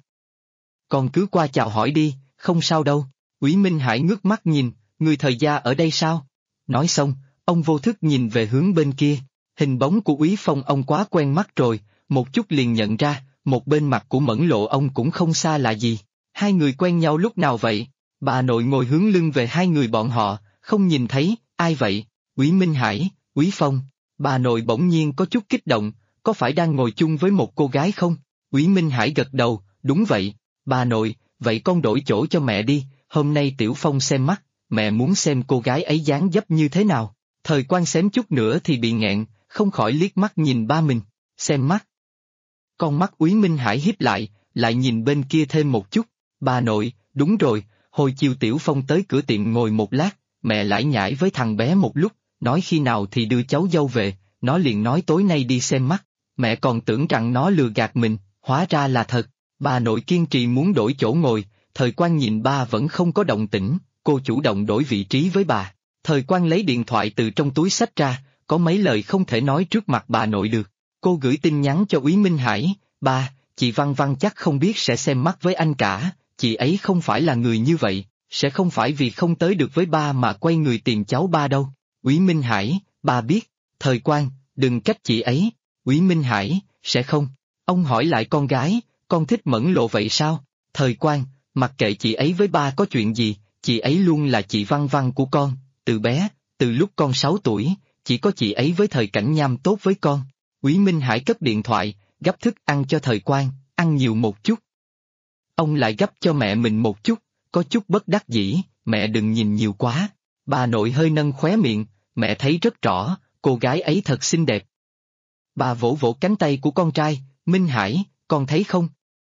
Con cứ qua chào hỏi đi, không sao đâu. Úy Minh Hải ngước mắt nhìn, người Thời gia ở đây sao? Nói xong, ông vô thức nhìn về hướng bên kia, hình bóng của Úy Phong ông quá quen mắt rồi, một chút liền nhận ra, một bên mặt của Mẫn Lộ ông cũng không xa là gì. Hai người quen nhau lúc nào vậy? Bà nội ngồi hướng lưng về hai người bọn họ, không nhìn thấy, ai vậy? Úy Minh Hải, Úy Phong. Bà nội bỗng nhiên có chút kích động, có phải đang ngồi chung với một cô gái không? Úy Minh Hải gật đầu, đúng vậy. Bà nội, vậy con đổi chỗ cho mẹ đi, hôm nay Tiểu Phong xem mắt, mẹ muốn xem cô gái ấy dáng dấp như thế nào. Thời Quan xém chút nữa thì bị nghẹn, không khỏi liếc mắt nhìn ba mình, xem mắt. Con mắt Úy Minh Hải híp lại nhìn bên kia thêm một chút. Bà nội, đúng rồi, hồi chiều Tiểu Phong tới cửa tiệm ngồi một lát, mẹ lải nhải với thằng bé một lúc, nói khi nào thì đưa cháu dâu về, nó liền nói tối nay đi xem mắt. Mẹ còn tưởng rằng nó lừa gạt mình, hóa ra là thật. Bà nội kiên trì muốn đổi chỗ ngồi, Thời Quan nhìn ba vẫn không có động tĩnh, cô chủ động đổi vị trí với bà. Thời Quang lấy điện thoại từ trong túi xách ra, có mấy lời không thể nói trước mặt bà nội được. Cô gửi tin nhắn cho Úy Minh Hải, ba, chị Văn Văn chắc không biết sẽ xem mắt với anh cả, chị ấy không phải là người như vậy, sẽ không phải vì không tới được với ba mà quay người tìm cháu ba đâu. Úy Minh Hải, ba biết. Thời Quang, đừng trách chị ấy. Úy Minh Hải, sẽ không. Ông hỏi lại con gái, con thích Mẫn Lộ vậy sao? Thời Quang, mặc kệ chị ấy với ba có chuyện gì, chị ấy luôn là chị Văn Văn của con, từ bé, từ lúc con 6 tuổi, chỉ có chị ấy với Thời Cảnh Nham tốt với con. Úy Minh Hải cất điện thoại, gấp thức ăn cho Thời Quang, ăn nhiều một chút. Ông lại gấp cho mẹ mình một chút, có chút bất đắc dĩ, mẹ đừng nhìn nhiều quá. Bà nội hơi nâng khóe miệng, mẹ thấy rất rõ, cô gái ấy thật xinh đẹp. Bà vỗ vỗ cánh tay của con trai, Minh Hải, con thấy không?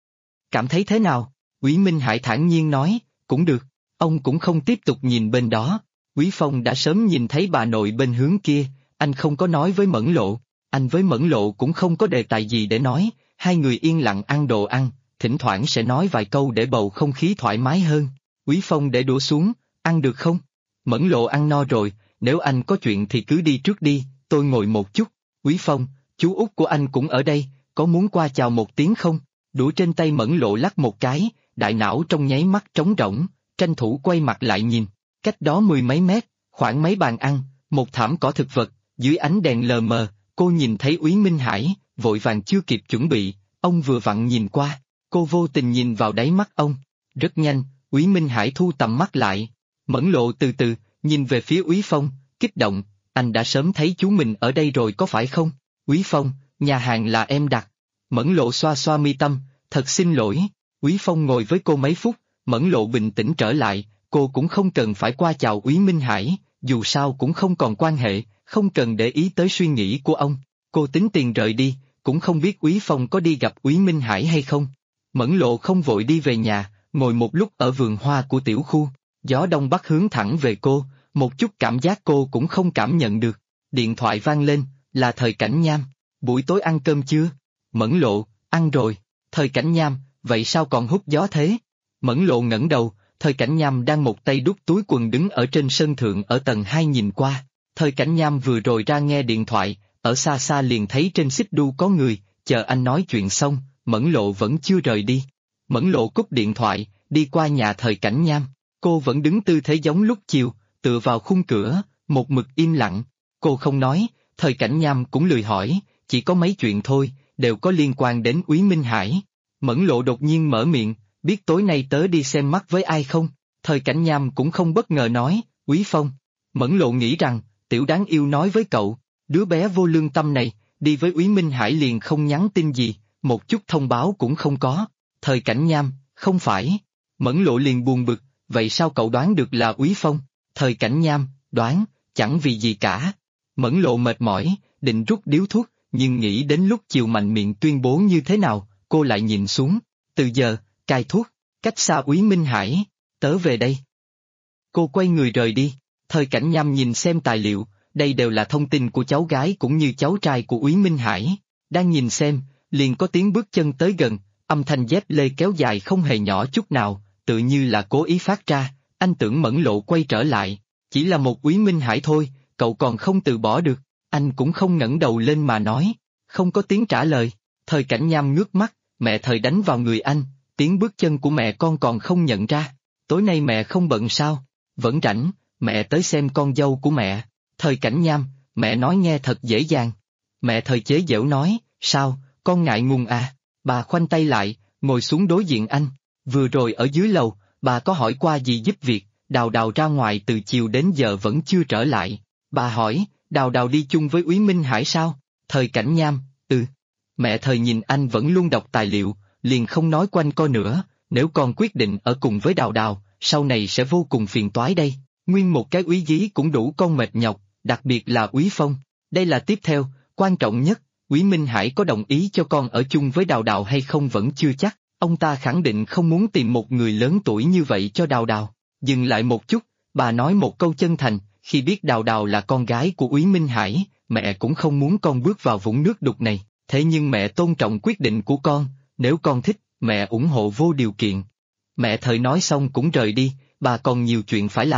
Cảm thấy thế nào? Úy Minh Hải thản nhiên nói, cũng được. Ông cũng không tiếp tục nhìn bên đó. Úy Phong đã sớm nhìn thấy bà nội bên hướng kia, anh không có nói với Mẫn Lộ, anh với Mẫn Lộ cũng không có đề tài gì để nói, hai người yên lặng ăn đồ ăn, thỉnh thoảng sẽ nói vài câu để bầu không khí thoải mái hơn. Úy Phong để đũa xuống, ăn được không? Mẫn Lộ ăn no rồi, nếu anh có chuyện thì cứ đi trước đi, tôi ngồi một chút. Úy Phong, chú út của anh cũng ở đây, có muốn qua chào một tiếng không? Đũa trên tay Mẫn Lộ lắc một cái, đại não trong nháy mắt trống rỗng, tranh thủ quay mặt lại nhìn, cách đó mười mấy mét, khoảng mấy bàn ăn, một thảm cỏ thực vật, dưới ánh đèn lờ mờ, cô nhìn thấy Úy Minh Hải, vội vàng chưa kịp chuẩn bị, ông vừa vặn nhìn qua, cô vô tình nhìn vào đáy mắt ông, rất nhanh, Úy Minh Hải thu tầm mắt lại, Mẫn Lộ từ từ, nhìn về phía Úy Phong, kích động, anh đã sớm thấy chú mình ở đây rồi có phải không? Úy Phong, nhà hàng là em đặt. Mẫn Lộ xoa xoa mi tâm, thật xin lỗi. Úy Phong ngồi với cô mấy phút, Mẫn Lộ bình tĩnh trở lại, cô cũng không cần phải qua chào Úy Minh Hải, dù sao cũng không còn quan hệ, không cần để ý tới suy nghĩ của ông. Cô tính tiền rời đi, cũng không biết Úy Phong có đi gặp Úy Minh Hải hay không. Mẫn Lộ không vội đi về nhà, ngồi một lúc ở vườn hoa của tiểu khu, gió đông bắc hướng thẳng về cô, một chút cảm giác cô cũng không cảm nhận được. Điện thoại vang lên, là Thời Cảnh Nham. Buổi tối ăn cơm chưa? Mẫn Lộ, ăn rồi. Thời Cảnh Nham, vậy sao còn hút gió thế? Mẫn Lộ ngẩng đầu, Thời Cảnh Nham đang một tay đút túi quần đứng ở trên sân thượng ở tầng 2 nhìn qua. Thời Cảnh Nham vừa rồi ra nghe điện thoại, ở xa xa liền thấy trên xích đu có người, chờ anh nói chuyện xong, Mẫn Lộ vẫn chưa rời đi. Mẫn Lộ cúp điện thoại, đi qua nhà Thời Cảnh Nham, cô vẫn đứng tư thế giống lúc chiều, tựa vào khung cửa, một mực im lặng. Cô không nói, Thời Cảnh Nham cũng lười hỏi, chỉ có mấy chuyện thôi, đều có liên quan đến Úy Minh Hải. Mẫn Lộ đột nhiên mở miệng, biết tối nay tớ đi xem mắt với ai không? Thời Cảnh Nham cũng không bất ngờ nói, Úy Phong. Mẫn Lộ nghĩ rằng, tiểu đáng yêu nói với cậu, đứa bé vô lương tâm này, đi với Úy Minh Hải liền không nhắn tin gì, một chút thông báo cũng không có. Thời Cảnh Nham, không phải. Mẫn Lộ liền buồn bực, vậy sao cậu đoán được là Úy Phong? Thời Cảnh Nham, đoán, chẳng vì gì cả. Mẫn Lộ mệt mỏi, định rút điếu thuốc, nhưng nghĩ đến lúc chiều mạnh miệng tuyên bố như thế nào, cô lại nhìn xuống. Từ giờ, cai thuốc, cách xa Úy Minh Hải, tớ về đây. Cô quay người rời đi. Thời Cảnh Nham nhìn xem tài liệu, đây đều là thông tin của cháu gái cũng như cháu trai của Úy Minh Hải. Đang nhìn xem, liền có tiếng bước chân tới gần, âm thanh dép lê kéo dài không hề nhỏ chút nào, tự như là cố ý phát ra. Anh tưởng Mẫn Lộ quay trở lại, chỉ là một Úy Minh Hải thôi, cậu còn không từ bỏ được. Anh cũng không ngẩng đầu lên mà nói, không có tiếng trả lời. Thời Cảnh Nham ngước mắt, mẹ Thời đánh vào người anh, tiếng bước chân của mẹ con còn không nhận ra. Tối nay mẹ không bận sao? Vẫn rảnh, mẹ tới xem con dâu của mẹ. Thời Cảnh Nham, mẹ nói nghe thật dễ dàng. Mẹ Thời chế giễu nói, sao, con ngại ngùng à? Bà khoanh tay lại, ngồi xuống đối diện anh. Vừa rồi ở dưới lầu, bà có hỏi qua gì giúp việc, Đào Đào ra ngoài từ chiều đến giờ vẫn chưa trở lại. Bà hỏi, Đào Đào đi chung với Úy Minh Hải sao? Thời Cảnh Nham, ừ. Mẹ Thời nhìn anh vẫn luôn đọc tài liệu, liền không nói quanh co nữa, nếu con quyết định ở cùng với Đào Đào, sau này sẽ vô cùng phiền toái đây. Nguyên một cái úy dí cũng đủ con mệt nhọc, đặc biệt là Úy Phong. Đây là tiếp theo, quan trọng nhất, Úy Minh Hải có đồng ý cho con ở chung với Đào Đào hay không vẫn chưa chắc. Ông ta khẳng định không muốn tìm một người lớn tuổi như vậy cho Đào Đào. Dừng lại một chút, bà nói một câu chân thành, khi biết Đào Đào là con gái của Úy Minh Hải, mẹ cũng không muốn con bước vào vũng nước đục này, thế nhưng mẹ tôn trọng quyết định của con, nếu con thích, mẹ ủng hộ vô điều kiện. Mẹ Thời nói xong cũng rời đi, bà còn nhiều chuyện phải làm,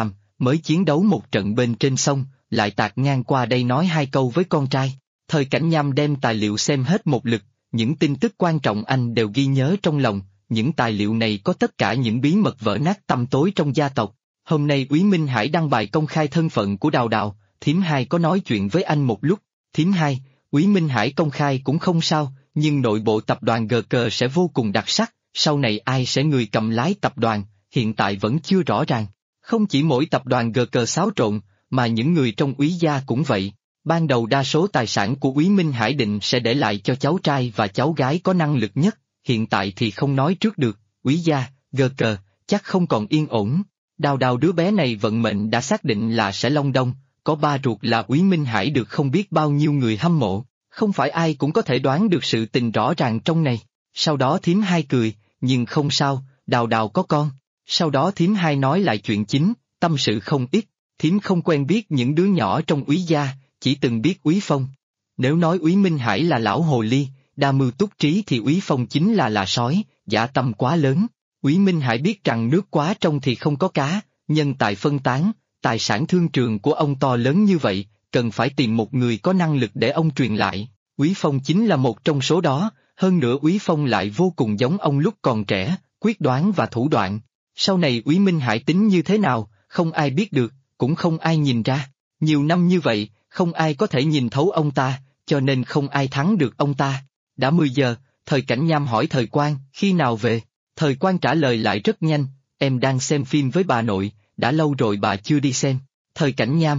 mới chiến đấu một trận bên trên sông, lại tạt ngang qua đây nói hai câu với con trai. Thời Cảnh Nham đem tài liệu xem hết một lượt, những tin tức quan trọng anh đều ghi nhớ trong lòng, những tài liệu này có tất cả những bí mật vỡ nát tăm tối trong gia tộc. Hôm nay Úy Minh Hải đăng bài công khai thân phận của Đào Đào, thím hai có nói chuyện với anh một lúc. Thím hai, Úy Minh Hải công khai cũng không sao, nhưng nội bộ tập đoàn GK sẽ vô cùng đặc sắc, sau này ai sẽ người cầm lái tập đoàn, hiện tại vẫn chưa rõ ràng. Không chỉ mỗi tập đoàn GK xáo trộn, mà những người trong Úy gia cũng vậy. Ban đầu đa số tài sản của Úy Minh Hải định sẽ để lại cho cháu trai và cháu gái có năng lực nhất, hiện tại thì không nói trước được. Úy gia, GK, chắc không còn yên ổn. Đào Đào đứa bé này vận mệnh đã xác định là sẽ long đong, có ba ruột là Úy Minh Hải được không biết bao nhiêu người hâm mộ, không phải ai cũng có thể đoán được sự tình rõ ràng trong này. Sau đó thím hai cười, nhưng không sao, Đào Đào có con. Sau đó thím hai nói lại chuyện chính, tâm sự không ít, thím không quen biết những đứa nhỏ trong Úy gia, chỉ từng biết Úy Phong. Nếu nói Úy Minh Hải là lão hồ ly, đa mưu túc trí thì Úy Phong chính là sói, dã tâm quá lớn. Úy Minh Hải biết rằng nước quá trong thì không có cá, nhân tài phân tán, tài sản thương trường của ông to lớn như vậy, cần phải tìm một người có năng lực để ông truyền lại. Úy Phong chính là một trong số đó, hơn nữa Úy Phong lại vô cùng giống ông lúc còn trẻ, quyết đoán và thủ đoạn. Sau này Úy Minh Hải tính như thế nào, không ai biết được, cũng không ai nhìn ra. Nhiều năm như vậy, không ai có thể nhìn thấu ông ta, cho nên không ai thắng được ông ta. Đã 10 giờ, Thời Cảnh Nham hỏi Thời Quang, khi nào về? Thời Quang trả lời lại rất nhanh, em đang xem phim với bà nội, đã lâu rồi bà chưa đi xem. Thời Cảnh Nham,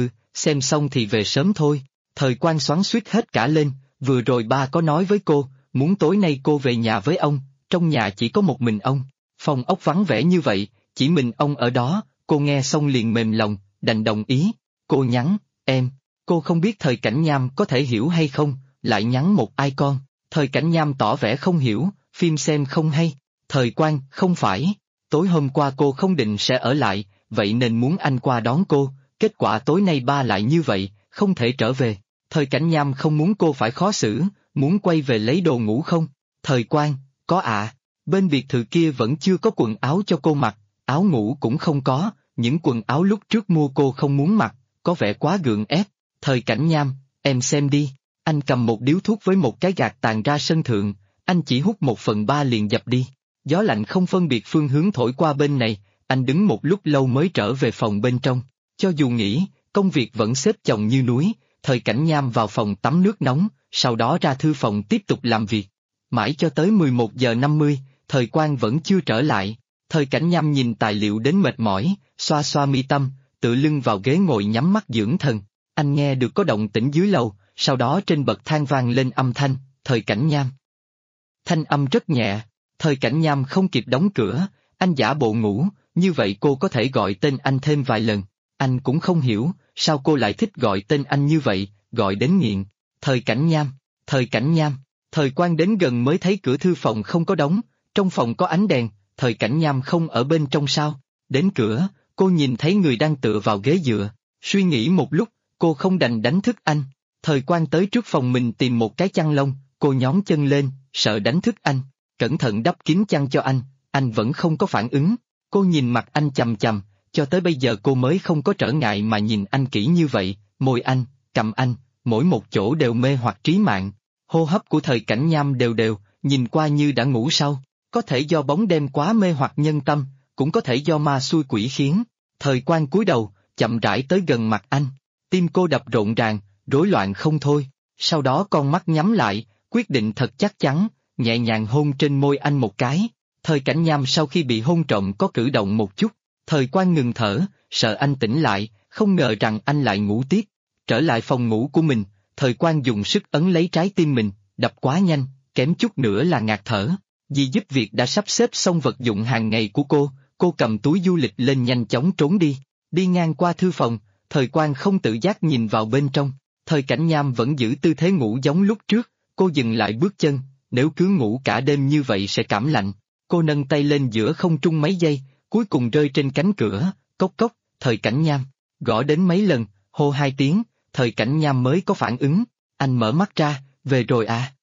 xem xong thì về sớm thôi. Thời Quang xoắn xuýt hết cả lên, vừa rồi ba có nói với cô, muốn tối nay cô về nhà với ông, trong nhà chỉ có một mình ông. Phòng ốc vắng vẻ như vậy, chỉ mình ông ở đó, cô nghe xong liền mềm lòng, đành đồng ý. Cô nhắn, em, cô không biết Thời Cảnh Nham có thể hiểu hay không, lại nhắn một icon. Thời Cảnh Nham tỏ vẻ không hiểu, phim xem không hay. Thời Quang, không phải, tối hôm qua cô không định sẽ ở lại, vậy nên muốn anh qua đón cô, kết quả tối nay ba lại như vậy, không thể trở về. Thời Cảnh Nham không muốn cô phải khó xử, muốn quay về lấy đồ ngủ không? Thời Quang, có ạ, bên biệt thự kia vẫn chưa có quần áo cho cô mặc, áo ngủ cũng không có, những quần áo lúc trước mua cô không muốn mặc, có vẻ quá gượng ép. Thời Cảnh Nham, em xem đi, anh cầm một điếu thuốc với một cái gạt tàn ra sân thượng, anh chỉ hút 1/3 liền dập đi. Gió lạnh không phân biệt phương hướng thổi qua bên này, anh đứng một lúc lâu mới trở về phòng bên trong. Cho dù nghĩ, công việc vẫn xếp chồng như núi, Thời Cảnh Nham vào phòng tắm nước nóng, sau đó ra thư phòng tiếp tục làm việc. Mãi cho tới 11 giờ 50, Thời Quang vẫn chưa trở lại. Thời Cảnh Nham nhìn tài liệu đến mệt mỏi, xoa xoa mi tâm, tựa lưng vào ghế ngồi nhắm mắt dưỡng thần. Anh nghe được có động tĩnh dưới lầu, sau đó trên bậc thang vang lên âm thanh, Thời Cảnh Nham. Thanh âm rất nhẹ. Thời Cảnh Nham không kịp đóng cửa, anh giả bộ ngủ, như vậy cô có thể gọi tên anh thêm vài lần. Anh cũng không hiểu, sao cô lại thích gọi tên anh như vậy, gọi đến nghiện. Thời Cảnh Nham, Thời Cảnh Nham. Thời Quang đến gần mới thấy cửa thư phòng không có đóng, trong phòng có ánh đèn, Thời Cảnh Nham không ở bên trong sao. Đến cửa, cô nhìn thấy người đang tựa vào ghế dựa, suy nghĩ một lúc, cô không đành đánh thức anh. Thời Quang tới trước phòng mình tìm một cái chăn lông, cô nhón chân lên, sợ đánh thức anh. Cẩn thận đắp kín chăn cho anh vẫn không có phản ứng. Cô nhìn mặt anh chằm chằm, cho tới bây giờ cô mới không có trở ngại mà nhìn anh kỹ như vậy, môi anh, cằm anh, mỗi một chỗ đều mê hoặc trí mạng. Hô hấp của Thời Cảnh Nham đều đều, nhìn qua như đã ngủ sau, có thể do bóng đêm quá mê hoặc nhân tâm, cũng có thể do ma xui quỷ khiến. Thời Quang cúi đầu, chậm rãi tới gần mặt anh, tim cô đập rộn ràng, rối loạn không thôi, sau đó con mắt nhắm lại, quyết định thật chắc chắn, nhẹ nhàng hôn trên môi anh một cái. Thời Cảnh Nham sau khi bị hôn trộm có cử động một chút, Thời Quang ngừng thở, sợ anh tỉnh lại, không ngờ rằng anh lại ngủ tiếp. Trở lại phòng ngủ của mình, Thời Quang dùng sức ấn lấy trái tim mình, đập quá nhanh, kém chút nữa là ngạt thở. Dì giúp việc đã sắp xếp xong vật dụng hàng ngày của cô cầm túi du lịch lên nhanh chóng trốn đi. Đi ngang qua thư phòng, Thời Quang không tự giác nhìn vào bên trong, Thời Cảnh Nham vẫn giữ tư thế ngủ giống lúc trước, cô dừng lại bước chân, nếu cứ ngủ cả đêm như vậy sẽ cảm lạnh. Cô nâng tay lên giữa không trung mấy giây, cuối cùng rơi trên cánh cửa, cốc cốc, Thời Cảnh Nham, gõ đến mấy lần, hô 2 tiếng, Thời Cảnh Nham mới có phản ứng, anh mở mắt ra, về rồi à?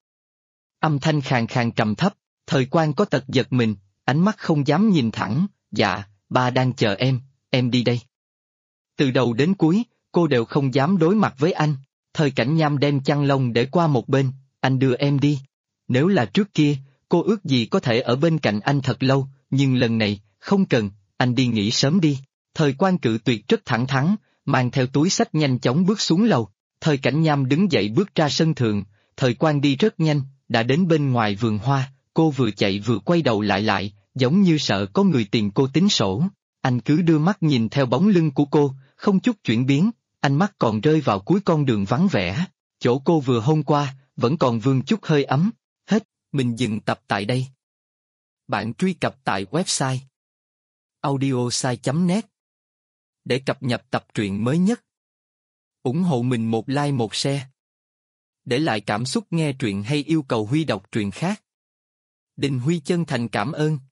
Âm thanh khàn khàn trầm thấp, Thời Quang có tật giật mình, ánh mắt không dám nhìn thẳng, dạ, ba đang chờ em đi đây. Từ đầu đến cuối, cô đều không dám đối mặt với anh. Thời Cảnh Nham đem chăn lông để qua một bên, anh đưa em đi. Nếu là trước kia, cô ước gì có thể ở bên cạnh anh thật lâu, nhưng lần này, không cần, anh đi nghỉ sớm đi. Thời Quan cự tuyệt rất thẳng thắn, mang theo túi xách nhanh chóng bước xuống lầu. Thời Cảnh Nham đứng dậy bước ra sân thượng, Thời Quan đi rất nhanh, đã đến bên ngoài vườn hoa, cô vừa chạy vừa quay đầu lại, giống như sợ có người tìm cô tính sổ. Anh cứ đưa mắt nhìn theo bóng lưng của cô, không chút chuyển biến, ánh mắt còn rơi vào cuối con đường vắng vẻ, chỗ cô vừa hôm qua, vẫn còn vương chút hơi ấm. Hết, mình dừng tập tại đây. Bạn truy cập tại website audiosai.net để cập nhật tập truyện mới nhất. Ủng hộ mình một like một share. Để lại cảm xúc nghe truyện hay yêu cầu Huy đọc truyện khác. Đình Huy chân thành cảm ơn.